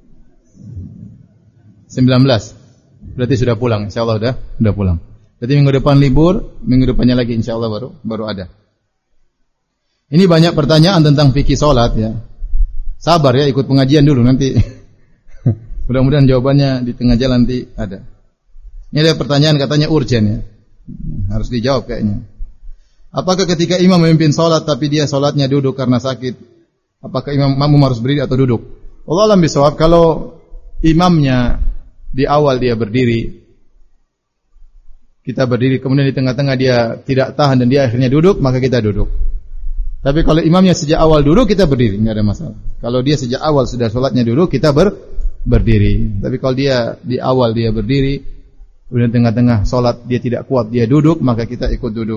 sembilan belas. Berarti sudah pulang, insyaallah sudah sudah pulang. Berarti minggu depan libur, minggu depannya lagi insyaallah baru baru ada. Ini banyak pertanyaan tentang fikih salat ya. Sabar ya, ikut pengajian dulu nanti. Mudah-mudahan jawabannya di tengah jalan nanti ada. Ini ada pertanyaan katanya urgen ya. Harus dijawab kayaknya. Apakah ketika imam memimpin salat tapi dia salatnya duduk karena sakit, apakah imam makmum harus berdiri atau duduk? Wallahu a'lam bishawab. Kalau imamnya di awal dia berdiri, kita berdiri, kemudian di tengah-tengah dia tidak tahan dan dia akhirnya duduk, maka kita duduk. Tapi kalau imamnya sejak awal duduk, kita berdiri, tidak ada masalah. Kalau dia sejak awal sudah sholatnya duduk, kita ber, berdiri. Tapi kalau dia di awal dia berdiri, kemudian tengah-tengah sholat dia tidak kuat, dia duduk, maka kita ikut duduk.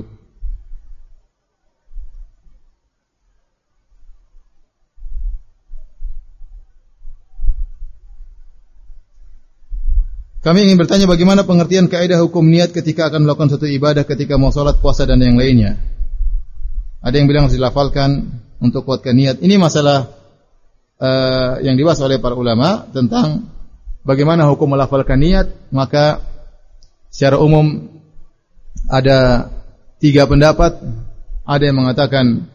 Kami ingin bertanya bagaimana pengertian kaidah hukum niat ketika akan melakukan suatu ibadah, ketika mau sholat, puasa dan yang lainnya. Ada yang bilang harus dilafalkan untuk kuatkan niat. Ini masalah uh, yang dibahas oleh para ulama tentang bagaimana hukum melafalkan niat. Maka secara umum ada tiga pendapat. Ada yang mengatakan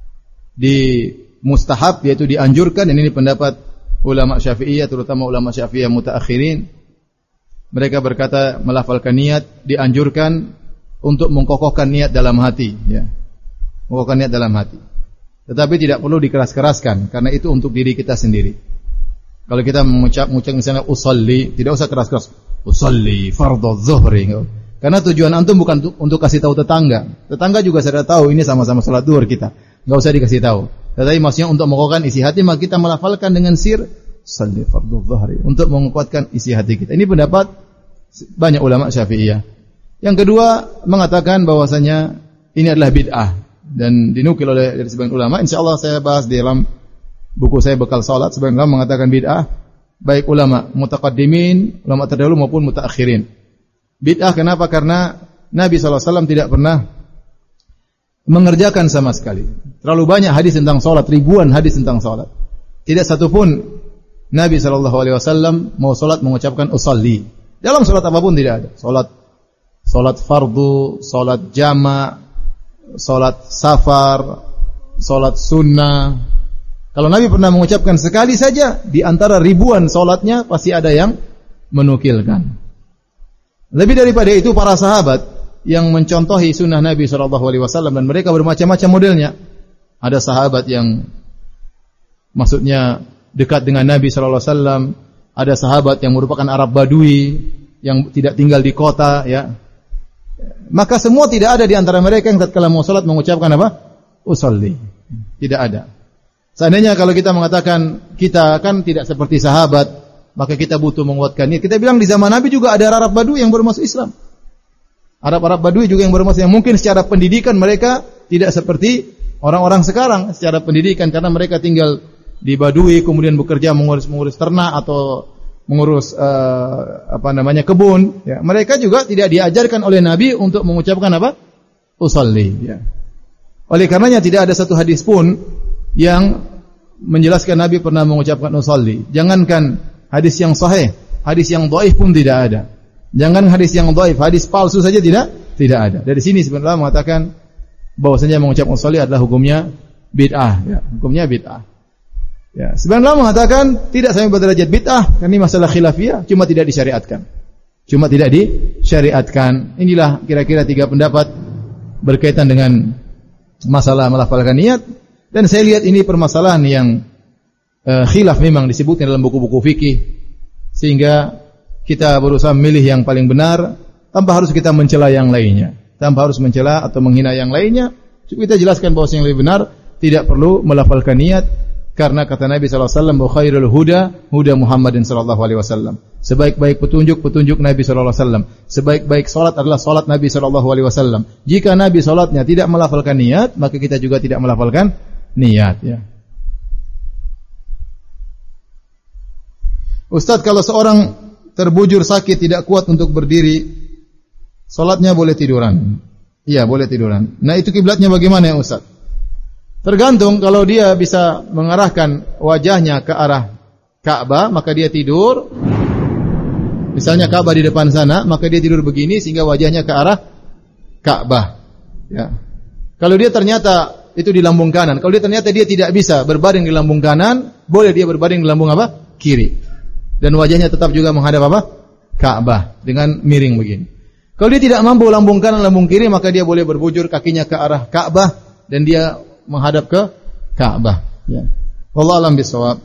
di mustahab, yaitu dianjurkan. Ini pendapat ulama Syafi'iyah, terutama ulama Syafi'iyah mutaakhirin. Mereka berkata melafalkan niat dianjurkan untuk mengkokohkan niat dalam hati, ya. Mengkokohkan niat dalam hati. Tetapi tidak perlu dikeras-keraskan karena itu untuk diri kita sendiri. Kalau kita mengucap mengucap misalnya usolli, tidak usah keras-keras. Usolli fardhu zuhri. Karena tujuan antum bukan untuk, untuk kasih tahu tetangga. Tetangga juga sudah tahu ini sama-sama salat zuhur kita. Enggak usah dikasih tahu. Tetapi maksudnya untuk mengokohkan isi hati, maka kita melafalkan dengan sir usolli fardhu zuhri untuk menguatkan isi hati kita. Ini pendapat banyak ulama Syafi'iyah. Yang kedua mengatakan bahwasanya ini adalah bid'ah dan dinukil oleh dari sebagian ulama. Insyaallah saya bahas di dalam buku saya Bekal Salat. Sebagian ulama mengatakan bid'ah, baik ulama mutaqaddimin, ulama terdahulu maupun mutaakhirin. Bid'ah kenapa? Karena Nabi sallallahu alaihi wasallam tidak pernah mengerjakan sama sekali. Terlalu banyak hadis tentang salat, ribuan hadis tentang salat. Tidak satu pun Nabi sallallahu alaihi wasallam mau salat mengucapkan usolli. Dalam salat apapun tidak ada. Salat salat fardu, salat jama', salat safar, salat sunnah. Kalau Nabi pernah mengucapkan sekali saja di antara ribuan salatnya pasti ada yang menukilkan. Lebih daripada itu para sahabat yang mencontohi sunnah Nabi sallallahu alaihi wasallam dan mereka bermacam-macam modelnya. Ada sahabat yang maksudnya dekat dengan Nabi sallallahu alaihi wasallam, ada sahabat yang merupakan Arab Badui yang tidak tinggal di kota, ya. Maka semua tidak ada di antara mereka yang tatkala mau salat mengucapkan apa? Usolli. Tidak ada. Seandainya kalau kita mengatakan kita kan tidak seperti sahabat, maka kita butuh menguatkan niat. Kita bilang di zaman Nabi juga ada Arab Badui yang baru masuk Islam. Arab-Arab Badui juga yang baru masuk, yang mungkin secara pendidikan mereka tidak seperti orang-orang sekarang secara pendidikan karena mereka tinggal di Badui kemudian bekerja mengurus-mengurus ternak atau mengurus uh, apa namanya kebun, ya. Mereka juga tidak diajarkan oleh Nabi untuk mengucapkan apa? Usolli, ya. Oleh karenanya tidak ada satu hadis pun yang menjelaskan Nabi pernah mengucapkan usolli. Jangankan hadis yang sahih, hadis yang dhaif pun tidak ada. Jangan hadis yang dhaif, hadis palsu saja tidak tidak ada. Dari sini sebenarnya mengatakan bahwasanya mengucap usolli adalah hukumnya bid'ah, ya. Hukumnya bid'ah. Ya, sebenarnya mengatakan tidak sampai berderajat bid'ah, karena ini masalah khilafiyah, cuma tidak disyariatkan. Cuma tidak disyariatkan. Inilah kira-kira tiga pendapat berkaitan dengan masalah melafalkan niat, dan saya lihat ini permasalahan yang uh, khilaf memang disebutkan dalam buku-buku fikih, sehingga kita berusaha memilih yang paling benar tanpa harus kita mencela yang lainnya, tanpa harus mencela atau menghina yang lainnya. Kita jelaskan bahwa yang lebih benar tidak perlu melafalkan niat, karena kata Nabi sallallahu alaihi wasallam, "Khairul huda huda Muhammadin sallallahu alaihi wasallam." Sebaik-baik petunjuk petunjuk Nabi sallallahu alaihi wasallam. Sebaik-baik salat adalah salat Nabi sallallahu alaihi wasallam. Jika Nabi salatnya tidak melafalkan niat, maka kita juga tidak melafalkan niat, ya. Ustaz, kalau seorang terbujur sakit tidak kuat untuk berdiri, salatnya boleh tiduran? Iya, boleh tiduran. Nah, itu kiblatnya bagaimana ya Ustaz? Tergantung, kalau dia bisa mengarahkan wajahnya ke arah Ka'bah, maka dia tidur. Misalnya Ka'bah di depan sana, maka dia tidur begini sehingga wajahnya ke arah Ka'bah. Ya. Kalau dia ternyata itu di lambung kanan, kalau dia ternyata dia tidak bisa berbaring di lambung kanan, boleh dia berbaring di lambung apa? Kiri. Dan wajahnya tetap juga menghadap apa? Ka'bah dengan miring begini. Kalau dia tidak mampu lambung kanan, lambung kiri, maka dia boleh berbujur kakinya ke arah Ka'bah dan dia menghadap ke Ka'bah. Ya. Wallahu a'lam bishawab.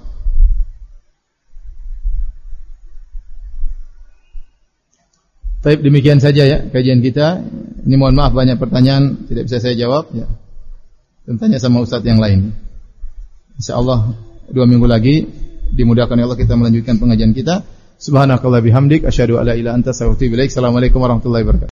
Baik, demikian saja ya kajian kita. Ini mohon maaf banyak pertanyaan tidak bisa saya jawab. Ya. Tanya sama ustaz yang lain. Insyaallah dua minggu lagi dimudahkan Allah kita melanjutkan pengajian kita. Subhanakallah bihamdik asyhadu alla ilaha illa anta astaghfiruka wa atubu ilaik. Assalamualaikum warahmatullahi wabarakatuh.